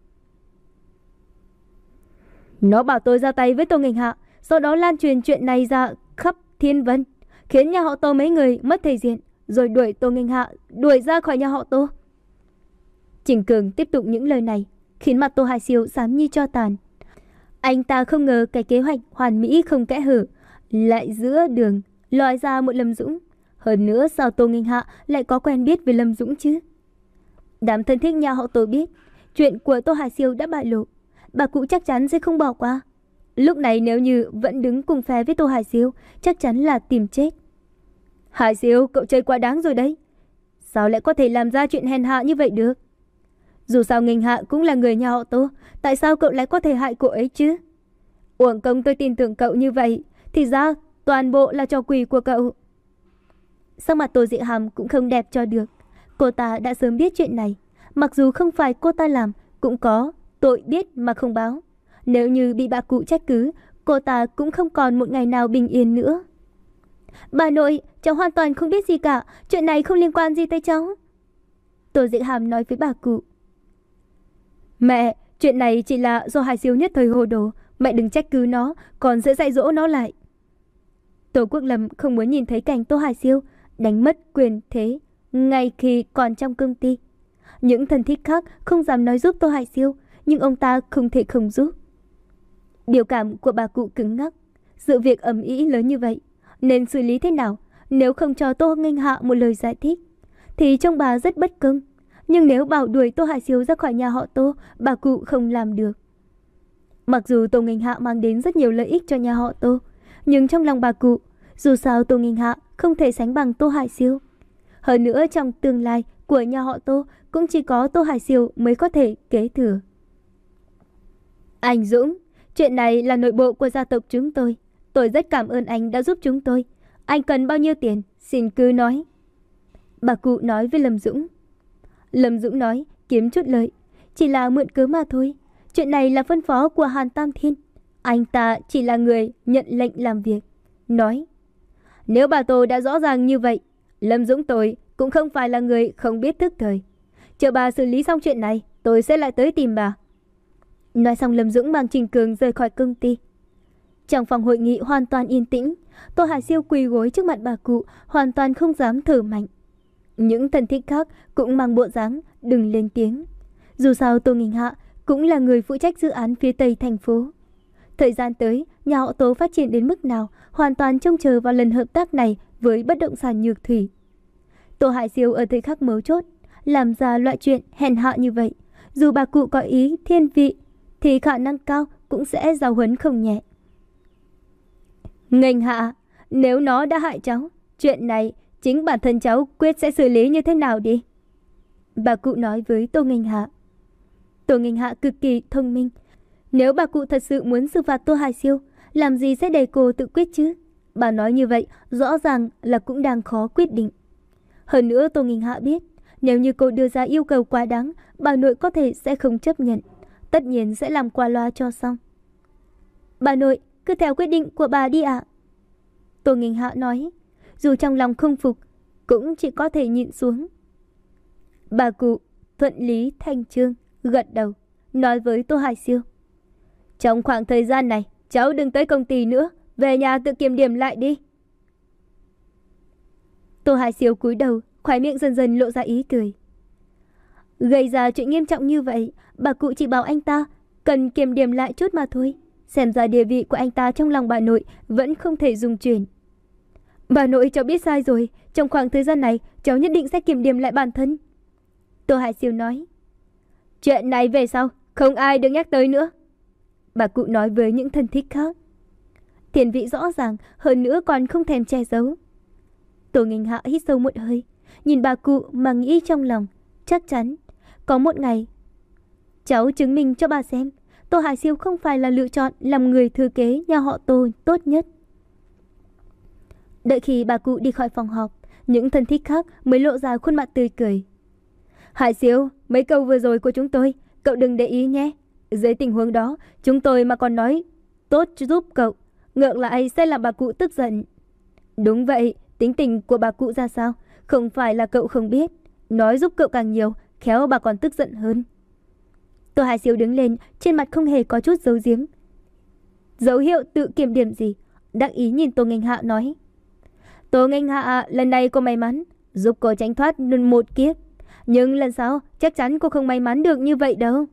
Speaker 1: Nó bảo tôi ra tay với Tô Nghênh Hạ, sau đó lan truyền chuyện này ra khắp Thiên Vân, khiến nhà họ Tô mấy người mất thể diện, rồi đuổi Tô Nghênh Hạ đuổi ra khỏi nhà họ Tô. Trình Cường tiếp tục những lời này, khiến mặt Tô Hải Siêu xám như tro tàn. Anh ta không ngờ cái kế hoạch hoàn mỹ không kẽ hở lại giữa đường lòi ra một Lâm Dũng. Hơn nữa sao Tô Nghênh Hạ lại có quen biết với Lâm Dũng chứ? Đám thân thích nhà họ Tô biết chuyện của Tô Hải Siêu đã bại lộ, bà cụ chắc chắn sẽ không bỏ qua. Lúc này nếu như vẫn đứng cùng phe với Tô Hải Siêu, chắc chắn là tìm chết. Hải Siêu, cậu chơi quá đáng rồi đấy. Sao lại có thể làm ra chuyện hèn hạ như vậy được? Dù sao Nghênh Hạ cũng là người nhà họ Tô, tại sao cậu lại có thể hại cô ấy chứ? Uổng công tôi tin tưởng cậu như vậy, thì ra toàn bộ là trò quỷ của cậu. Sắc mặt Tô Dị Hàm cũng không đẹp cho được. Cô ta đã sớm biết chuyện này, mặc dù không phải cô ta làm, cũng có tội biết mà không báo. Nếu như bị bà cụ trách cứ, cô ta cũng không còn một ngày nào bình yên nữa. Bà nội, cháu hoàn toàn không biết gì cả, chuyện này không liên quan gì tới cháu. Tô Dị Hàm nói với bà cụ. Mẹ, chuyện này chỉ là do Hải Siêu nhất thời hồ đồ, mẹ đừng trách cứ nó, còn sẽ dạy dỗ nó lại. Tô Quốc Lâm không muốn nhìn thấy cảnh Tô Hải Siêu đánh mất quyền thế ngay khi còn trong công ty. Những thân thích khác không dám nói giúp Tô Hải Siêu, nhưng ông ta không thể không giúp. Biểu cảm của bà cụ cứng ngắc. Sự việc ầm ĩ lớn như vậy, nên xử lý thế nào? Nếu không cho Tô Nghênh Hạ một lời giải thích, thì trông bà rất bất công. Nhưng nếu bảo đuổi Tô Hải Siêu ra khỏi nhà họ Tô, bà cụ không làm được. Mặc dù Tô Nghênh Hạ mang đến rất nhiều lợi ích cho nhà họ Tô, nhưng trong lòng bà cụ, dù sao Tô Nghênh Hạ không thể sánh bằng Tô Hải Siêu. Hơn nữa trong tương lai của nhà họ Tô cũng chỉ có Tô Hải Siêu mới có thể kế thừa. Anh Dũng, chuyện này là nội bộ của gia tộc chúng tôi. Tôi rất cảm ơn anh đã giúp chúng tôi. Anh cần bao nhiêu tiền, xin cứ nói. Bà cụ nói với Lâm Dũng. Lâm Dũng nói kiếm chút lợi, chỉ là mượn cớ mà thôi. Chuyện này là phân phó của Hàn Tam Thiên, anh ta chỉ là người nhận lệnh làm việc. Nói, nếu bà Tô đã rõ ràng như vậy, Lâm Dũng tôi cũng không phải là người không biết thức thời. Chờ bà xử lý xong chuyện này, tôi sẽ lại tới tìm bà. Nói xong Lâm Dũng mang Trình Cường rời khỏi công ty. Trong phòng hội nghị hoàn toàn yên tĩnh, Tô Hải Siêu quỳ gối trước mặt bà cụ, hoàn toàn không dám thở mạnh. Những thân thích khác cũng mang bộ dáng đừng lên tiếng. Dù sao Tô Nghênh Hạ cũng là người phụ trách dự án phía Tây thành phố. Thời gian tới, nhà họ Tô phát triển đến mức nào hoàn toàn trông chờ vào lần hợp tác này với bất động sản Nhược Thủy. Tô Hải Siêu ở thời khắc mấu chốt làm ra loại chuyện hèn hạ như vậy, dù bà cụ có ý thiên vị thì khả năng cao cũng sẽ giáo huấn không nhẹ. Nghênh Hạ, nếu nó đã hại cháu, chuyện này chính bản thân cháu quyết sẽ xử lý như thế nào đi. Bà cụ nói với Tô Nghênh Hạ. Tô Nghênh Hạ cực kỳ thông minh. Nếu bà cụ thật sự muốn xử phạt Tô Hải Siêu, làm gì sẽ để cô tự quyết chứ? Bà nói như vậy rõ ràng là cũng đang khó quyết định. Hơn nữa Tô Nghênh Hạ biết, nếu như cô đưa ra yêu cầu quá đáng, bà nội có thể sẽ không chấp nhận, tất nhiên sẽ làm qua loa cho xong. Bà nội, cứ theo quyết định của bà đi ạ. Tô Nghênh Hạ nói, dù trong lòng không phục, cũng chỉ có thể nhịn xuống. Bà cụ thuận lý thanh chương gật đầu, nói với Tô Hải Siêu. Trong khoảng thời gian này, cháu đừng tới công ty nữa, về nhà tự kiểm điểm lại đi. Tô Hải Siêu cúi đầu, khóe miệng dần dần lộ ra ý cười. Gây ra chuyện nghiêm trọng như vậy, bà cụ chỉ bảo anh ta cần kiểm điểm lại chút mà thôi. Xem ra địa vị của anh ta trong lòng bà nội vẫn không thể dùng chuyển. Bà nội, cháu biết sai rồi, trong khoảng thời gian này cháu nhất định sẽ kiểm điểm lại bản thân. Tô Hải Siêu nói. Chuyện này về sau không ai được nhắc tới nữa, bà cụ nói với những thân thích khác. Thiền vị rõ ràng, hơn nữa còn không thèm che giấu. Tô Nghênh Hạ hít sâu một hơi, nhìn bà cụ mà nghĩ trong lòng, chắc chắn có một ngày cháu chứng minh cho bà xem Tô Hải Siêu không phải là lựa chọn làm người thừa kế nhà họ Tô tốt nhất. Đợi khi bà cụ đi khỏi phòng họp, những thân thích khác mới lộ ra khuôn mặt tươi cười. Hải Siêu, mấy câu vừa rồi của chúng tôi, cậu đừng để ý nhé. Dưới tình huống đó, chúng tôi mà còn nói tốt giúp cậu, ngược lại sẽ làm bà cụ tức giận. Đúng vậy, tính tình của bà cụ ra sao, không phải là cậu không biết. Nói giúp cậu càng nhiều, khéo bà còn tức giận hơn. Tô Hải Siêu đứng lên, trên mặt không hề có chút giấu giếm. Dấu hiệu tự kiểm điểm gì? Đắc ý nhìn Tô Nghênh Hạ nói. Tô Nghênh Hạ, lần này cô may mắn, giúp cô tránh thoát một kiếp. Nhưng lần sau, chắc chắn cô không may mắn được như vậy đâu.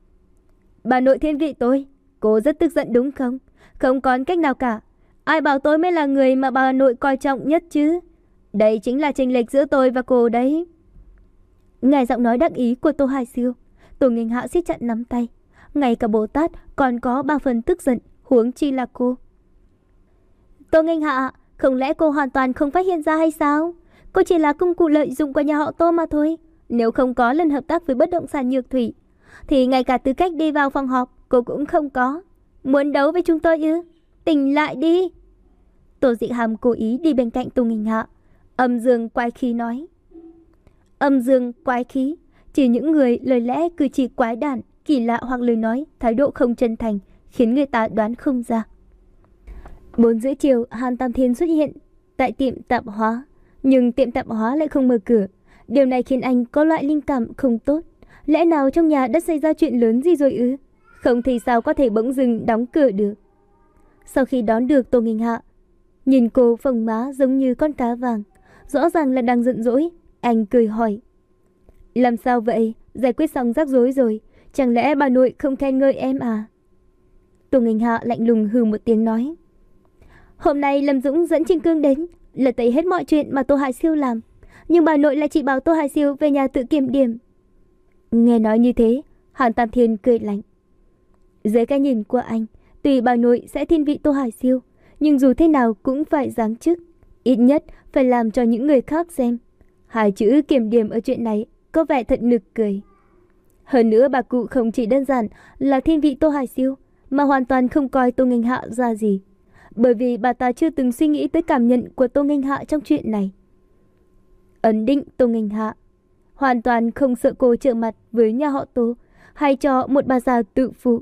Speaker 1: Bà nội thiên vị tôi, cô rất tức giận đúng không? Không còn cách nào cả. Ai bảo tôi mới là người mà bà nội coi trọng nhất chứ? Đây chính là chênh lệch giữa tôi và cô đấy. Nghe giọng nói đắc ý của Tô Hải Siêu, Tô Nghênh Hạ siết chặt nắm tay. Ngay cả Bồ Tát còn có ba phần tức giận, huống chi là cô. Tô Nghênh Hạ, không lẽ cô hoàn toàn không phát hiện ra hay sao? Cô chỉ là công cụ lợi dụng của nhà họ Tô mà thôi. Nếu không có lần hợp tác với bất động sản Nhược Thủy, thì ngay cả tư cách đi vào phòng họp cô cũng không có. Muốn đấu với chúng tôi ư? Tỉnh lại đi. Tô Dị Hàm cố ý đi bên cạnh Tô Nghênh Hạ, âm dương quái khí nói. Âm dương quái khí, chỉ những người lời lẽ cử chỉ quái đản, kỳ lạ hoặc lời nói thái độ không chân thành, khiến người ta đoán không ra. Bốn rưỡi chiều, Hàn Tam Thiên xuất hiện tại tiệm tạp hóa, nhưng tiệm tạp hóa lại không mở cửa. Điều này khiến anh có loại linh cảm không tốt. Lẽ nào trong nhà đã xảy ra chuyện lớn gì rồi ư? Không thì sao có thể bỗng dưng đóng cửa được. Sau khi đón được Tô Nghênh Hạ, nhìn cô phồng má giống như con cá vàng, rõ ràng là đang giận dỗi, anh cười hỏi. Làm sao vậy? Giải quyết xong rắc rối rồi, chẳng lẽ bà nội không khen ngợi em à? Tô Nghênh Hạ lạnh lùng hừ một tiếng nói. Hôm nay Lâm Dũng dẫn Trinh Cương đến, lật tẩy hết mọi chuyện mà Tô Hải Siêu làm, nhưng bà nội lại chỉ bảo Tô Hải Siêu về nhà tự kiểm điểm. Nghe nói như thế, Hàn Tam Thiên cười lạnh. Dưới cái nhìn của anh, tùy bà nội sẽ thiên vị Tô Hải Siêu, nhưng dù thế nào cũng phải giáng chức, ít nhất phải làm cho những người khác xem. Hai chữ kiểm điểm ở chuyện này có vẻ thật nực cười. Hơn nữa bà cụ không chỉ đơn giản là thiên vị Tô Hải Siêu, mà hoàn toàn không coi Tô Nghênh Hạ ra gì, bởi vì bà ta chưa từng suy nghĩ tới cảm nhận của Tô Nghênh Hạ trong chuyện này. Ấn định Tô Nghênh Hạ hoàn toàn không sợ cô trở mặt với nhà họ Tô, hay cho một bà già tự phụ.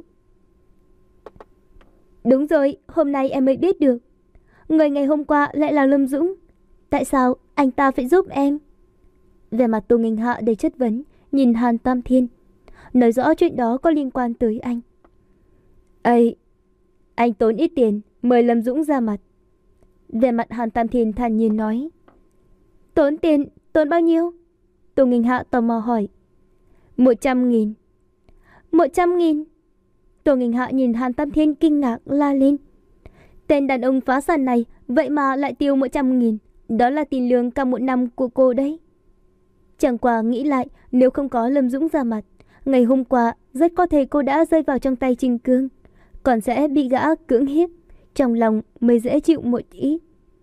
Speaker 1: Đúng rồi, hôm nay em mới biết được, người ngày hôm qua lại là Lâm Dũng. Tại sao anh ta phải giúp em? Vẻ mặt Tô Nghênh Hạ đầy chất vấn, nhìn Hàn Tam Thiên, nói rõ chuyện đó có liên quan tới anh. Ây, anh tốn ít tiền mời Lâm Dũng ra mặt. Vẻ mặt Hàn Tam Thiên thản nhiên nói. Tốn tiền? Tốn bao nhiêu? Tô Nghênh Hạ tò mò hỏi. Một trăm nghìn. Một trăm nghìn? Tô Nghênh Hạ nhìn Hàn Tam Thiên kinh ngạc la lên. Tên đàn ông phá sản này vậy mà lại tiêu một trăm nghìn. Đó là tiền lương cả một năm của cô đấy. Chẳng qua nghĩ lại, nếu không có Lâm Dũng ra mặt, ngày hôm qua rất có thể cô đã rơi vào trong tay Trinh Cương, còn sẽ bị gã cưỡng hiếp, trong lòng mới dễ chịu một ít.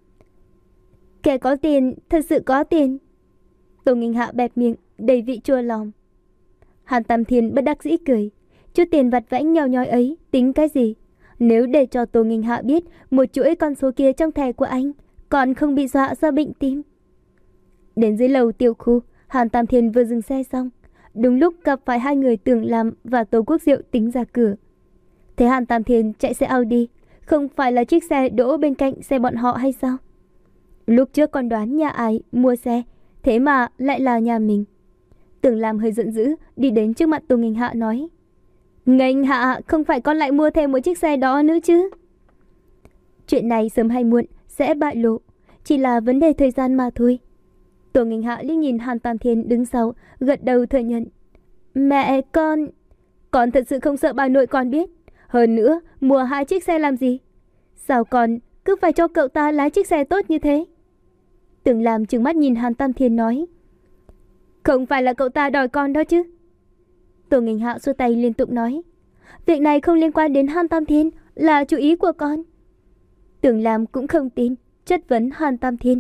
Speaker 1: Kẻ có tiền, thật sự có tiền. Tô Nghênh Hạ bẹp miệng, đầy vị chua lòng. Hàn Tam Thiên bất đắc dĩ cười. Chút tiền vặt vãnh nhào nhói ấy tính cái gì? Nếu để cho Tô Nghênh Hạ biết một chuỗi con số kia trong thẻ của anh, còn không bị dọa ra bệnh tim. Đến dưới lầu tiểu khu, Hàn Tam Thiên vừa dừng xe xong, đúng lúc gặp phải hai người Tưởng Lam và Tô Quốc Diệu tính ra cửa. Thế Hàn Tam Thiên chạy xe Audi, không phải là chiếc xe đỗ bên cạnh xe bọn họ hay sao? Lúc trước còn đoán nhà ai mua xe, thế mà lại là nhà mình. Tưởng Lam hơi giận dữ, đi đến trước mặt Tô Nghênh Hạ nói. Nghênh Hạ, không phải con lại mua thêm một chiếc xe đó nữa chứ? Chuyện này sớm hay muộn sẽ bại lộ, chỉ là vấn đề thời gian mà thôi. Tô Nghênh Hạ liếc nhìn Hàn Tam Thiên đứng sau, gật đầu thừa nhận. Mẹ con, con thật sự không sợ bà nội con biết. Hơn nữa, mua hai chiếc xe làm gì? Sao con cứ phải cho cậu ta lái chiếc xe tốt như thế? Tưởng Lam trừng mắt nhìn Hàn Tam Thiên nói. Không phải là cậu ta đòi con đó chứ? Tô Nghênh Hạ xua tay liên tục nói. Việc này không liên quan đến Hàn Tam Thiên, là chủ ý của con. Tưởng Lam cũng không tin, chất vấn Hàn Tam Thiên.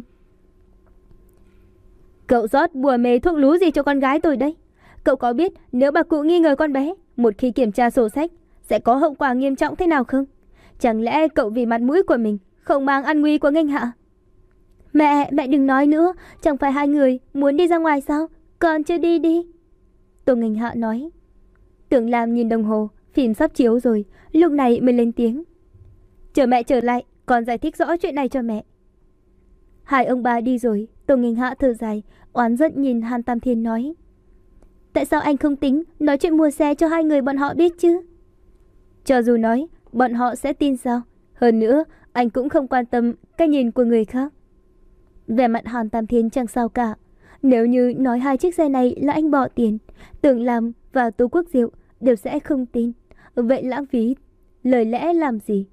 Speaker 1: Cậu rót bùa mê thuốc lú gì cho con gái tôi đấy? Cậu có biết nếu bà cụ nghi ngờ con bé, một khi kiểm tra sổ sách, sẽ có hậu quả nghiêm trọng thế nào không? Chẳng lẽ cậu vì mặt mũi của mình không mang an nguy của Nghênh Hạ? Mẹ, mẹ đừng nói nữa, chẳng phải hai người muốn đi ra ngoài sao? Còn chưa đi đi. Tô Nghênh Hạ nói. Tưởng Lam nhìn đồng hồ, phim sắp chiếu rồi, lúc này mới lên tiếng. Chờ mẹ trở lại, con giải thích rõ chuyện này cho mẹ. Hai ông bà đi rồi, Tô Nghênh Hạ thở dài, oán giận nhìn Hàn Tam Thiên nói. Tại sao anh không tính nói chuyện mua xe cho hai người bọn họ biết chứ? Cho dù nói, bọn họ sẽ tin sao? Hơn nữa, anh cũng không quan tâm cái nhìn của người khác. Vẻ mặt Hàn Tam Thiên chẳng sao cả. Nếu như nói hai chiếc xe này là anh bỏ tiền, Tưởng Lam và Tô Quốc Diệu đều sẽ không tin. Vậy lãng phí lời lẽ làm gì?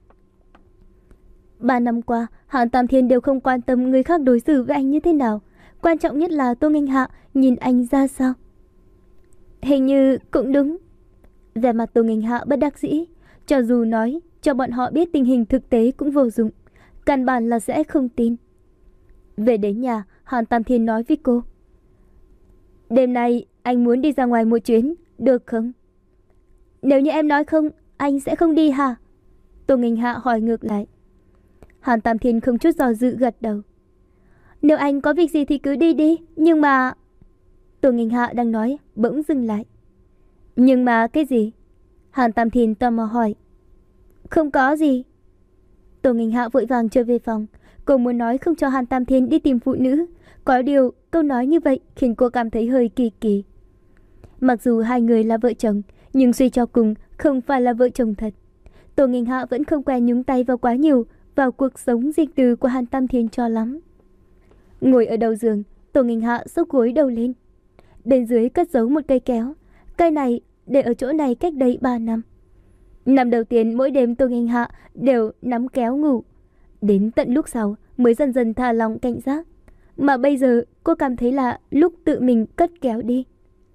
Speaker 1: Ba năm qua, Hàn Tam Thiên đều không quan tâm người khác đối xử với anh như thế nào. Quan trọng nhất là Tô Nghênh Hạ nhìn anh ra sao. Hình như cũng đúng. Vẻ mặt Tô Nghênh Hạ bất đắc dĩ. Cho dù nói cho bọn họ biết tình hình thực tế cũng vô dụng, căn bản là sẽ không tin. Về đến nhà, Hàn Tam Thiên nói với cô. Đêm nay anh muốn đi ra ngoài một chuyến, được không? Nếu như em nói không, anh sẽ không đi hả? Tô Nghênh Hạ hỏi ngược lại. Hàn Tam Thiên không chút do dự gật đầu. Nếu anh có việc gì thì cứ đi đi, nhưng mà... Tô Nghênh Hạ đang nói, bỗng dừng lại. Nhưng mà cái gì? Hàn Tam Thiên tò mò hỏi. Không có gì. Tô Nghênh Hạ vội vàng trở về phòng. Cô muốn nói không cho Hàn Tam Thiên đi tìm phụ nữ. Có điều câu nói như vậy khiến cô cảm thấy hơi kỳ kỳ. Mặc dù hai người là vợ chồng, nhưng suy cho cùng không phải là vợ chồng thật. Tô Nghênh Hạ vẫn không quen nhúng tay vào quá nhiều vào cuộc sống riêng tư của Hàn Tam Thiên cho lắm. Ngồi ở đầu giường, Tô Nghênh Hạ xốc gối đầu lên. Bên dưới cất giấu một cây kéo. Cây này để ở chỗ này cách đây ba năm. Năm đầu tiên mỗi đêm Tô Nghênh Hạ đều nắm kéo ngủ. Đến tận lúc sau mới dần dần thả lòng cảnh giác. Mà bây giờ cô cảm thấy là lúc tự mình cất kéo đi.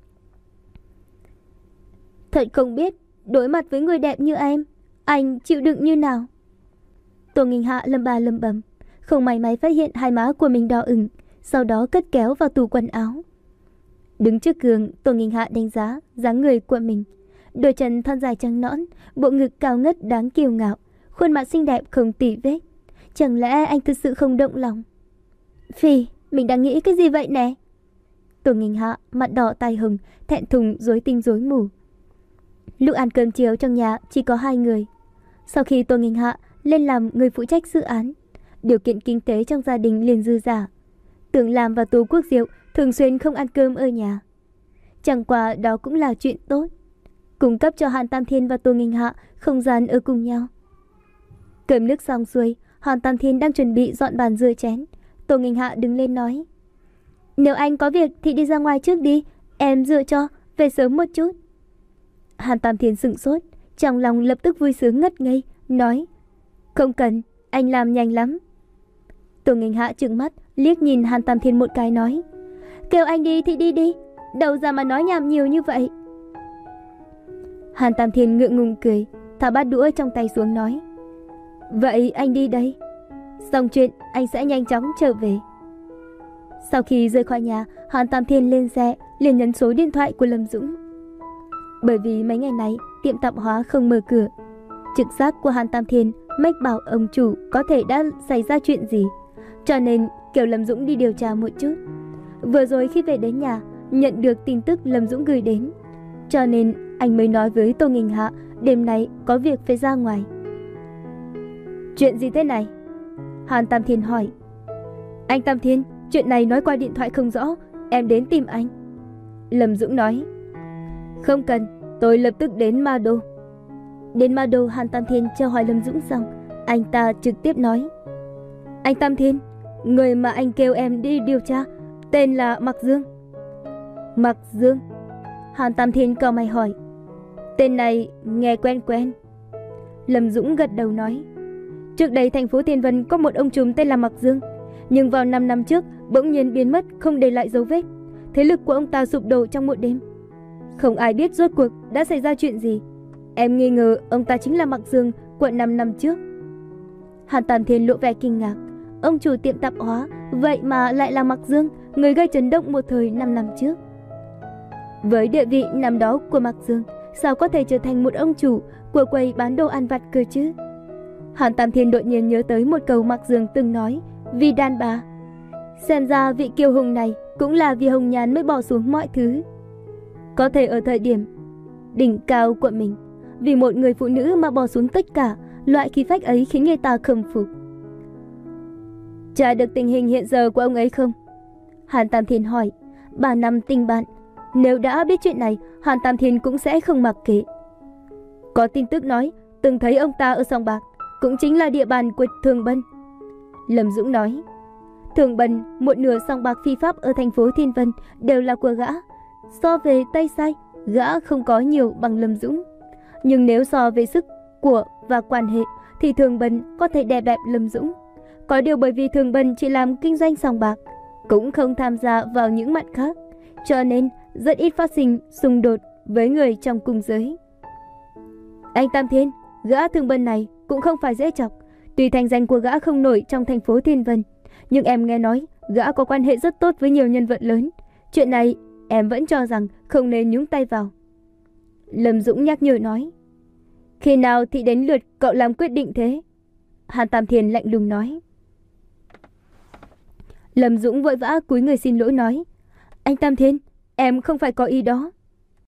Speaker 1: Thật không biết đối mặt với người đẹp như em, anh chịu đựng như nào? Tô Nghênh Hạ lầm bà lầm bầm, không may mắn phát hiện hai má của mình đỏ ửng, sau đó cất kéo vào tủ quần áo. Đứng trước gương, Tô Nghênh Hạ đánh giá dáng người của mình. Đôi chân thon dài trắng nõn, bộ ngực cao ngất đáng kiêu ngạo, khuôn mặt xinh đẹp không tì vết. Chẳng lẽ anh thực sự không động lòng? Phi, mình đang nghĩ cái gì vậy nè? Tô Nghênh Hạ mặt đỏ tai hồng, thẹn thùng rối tinh rối mù. Lúc ăn cơm chiều trong nhà chỉ có hai người. Sau khi Tô Nghênh Hạ lên làm người phụ trách dự án, điều kiện kinh tế trong gia đình liền dư dả. Tưởng Lam và Tô Quốc Diệu thường xuyên không ăn cơm ở nhà. Chẳng qua đó cũng là chuyện tốt, cung cấp cho Hàn Tam Thiên và Tô Nghênh Hạ không gian ở cùng nhau. Cơm nước xong xuôi, Hàn Tam Thiên đang chuẩn bị dọn bàn rửa chén. Tô Nghênh Hạ đứng lên nói. Nếu anh có việc thì đi ra ngoài trước đi, em rửa cho, về sớm một chút. Hàn Tam Thiên sững sốt, trong lòng lập tức vui sướng ngất ngây, nói. Không cần, anh làm nhanh lắm. Tô Nghênh Hạ trừng mắt, liếc nhìn Hàn Tam Thiên một cái nói. Kêu anh đi thì đi đi, đâu ra mà nói nhảm nhiều như vậy. Hàn Tam Thiên ngượng ngùng cười, thả bát đũa trong tay xuống nói. Vậy anh đi đây. Xong chuyện anh sẽ nhanh chóng trở về. Sau khi rời khỏi nhà, Hàn Tam Thiên lên xe liền nhấn số điện thoại của Lâm Dũng. Bởi vì mấy ngày này tiệm tạp hóa không mở cửa, trực giác của Hàn Tam Thiên mách bảo ông chủ có thể đã xảy ra chuyện gì, cho nên kêu Lâm Dũng đi điều tra một chút. Vừa rồi khi về đến nhà, nhận được tin tức Lâm Dũng gửi đến, cho nên anh mới nói với Tô Nghênh Hạ đêm nay có việc phải ra ngoài. Chuyện gì thế này? Hàn Tam Thiên hỏi. Anh Tam Thiên, chuyện này nói qua điện thoại không rõ, em đến tìm anh. Lâm Dũng nói. Không cần, tôi lập tức đến Ma Đô. Đến Ma Đô, Hàn Tam Thiên chưa hỏi Lâm Dũng xong, anh ta trực tiếp nói. Anh Tam Thiên, người mà anh kêu em đi điều tra tên là Mạc Dương. Mạc Dương? Hàn Tam Thiên cau mày hỏi. Tên này nghe quen quen. Lâm Dũng gật đầu nói. Trước đây thành phố Thiên Vân có một ông trùm tên là Mạc Dương, nhưng vào năm năm trước bỗng nhiên biến mất, không để lại dấu vết. Thế lực của ông ta sụp đổ trong một đêm. Không ai biết rốt cuộc đã xảy ra chuyện gì. Em nghi ngờ ông ta chính là Mạc Dương của năm năm trước. Hàn Tam Thiên lộ vẻ kinh ngạc. Ông chủ tiệm tạp hóa vậy mà lại là Mạc Dương, người gây chấn động một thời năm năm trước. Với địa vị năm đó của Mạc Dương, sao có thể trở thành một ông chủ của quầy bán đồ ăn vặt cơ chứ? Hàn Tam Thiên đột nhiên nhớ tới một câu Mạc Dương từng nói vì đàn bà. Xem ra vị kiêu hùng này cũng là vì hồng nhan mới bỏ xuống mọi thứ. Có thể ở thời điểm đỉnh cao của mình, vì một người phụ nữ mà bỏ xuống tất cả, loại khí phách ấy khiến người ta khâm phục. Tra được tình hình hiện giờ của ông ấy không? Hàn Tam Thiên hỏi. Bà năm tình bạn, nếu đã biết chuyện này, Hàn Tam Thiên cũng sẽ không mặc kệ. Có tin tức nói từng thấy ông ta ở sòng bạc, cũng chính là địa bàn của Thường Bân. Lâm Dũng nói. Thường Bân, một nửa sòng bạc phi pháp ở thành phố Thiên Vân đều là của gã. So về tay sai, gã không có nhiều bằng Lâm Dũng. Nhưng nếu so về sức của và quan hệ thì Thường Bân có thể đè bẹp Lâm Dũng. Có điều bởi vì Thường Bân chỉ làm kinh doanh sòng bạc, cũng không tham gia vào những mặt khác, cho nên rất ít phát sinh xung đột với người trong cùng giới. Anh Tam Thiên, gã Thường Bân này cũng không phải dễ chọc. Tuy thành danh của gã không nổi trong thành phố Thiên Vân, nhưng em nghe nói gã có quan hệ rất tốt với nhiều nhân vật lớn. Chuyện này em vẫn cho rằng không nên nhúng tay vào. Lâm Dũng nhắc nhở nói. Khi nào thì đến lượt cậu làm quyết định thế? Hàn Tam Thiên lạnh lùng nói. Lâm Dũng vội vã cúi người xin lỗi nói. Anh Tam Thiên, em không phải có ý đó.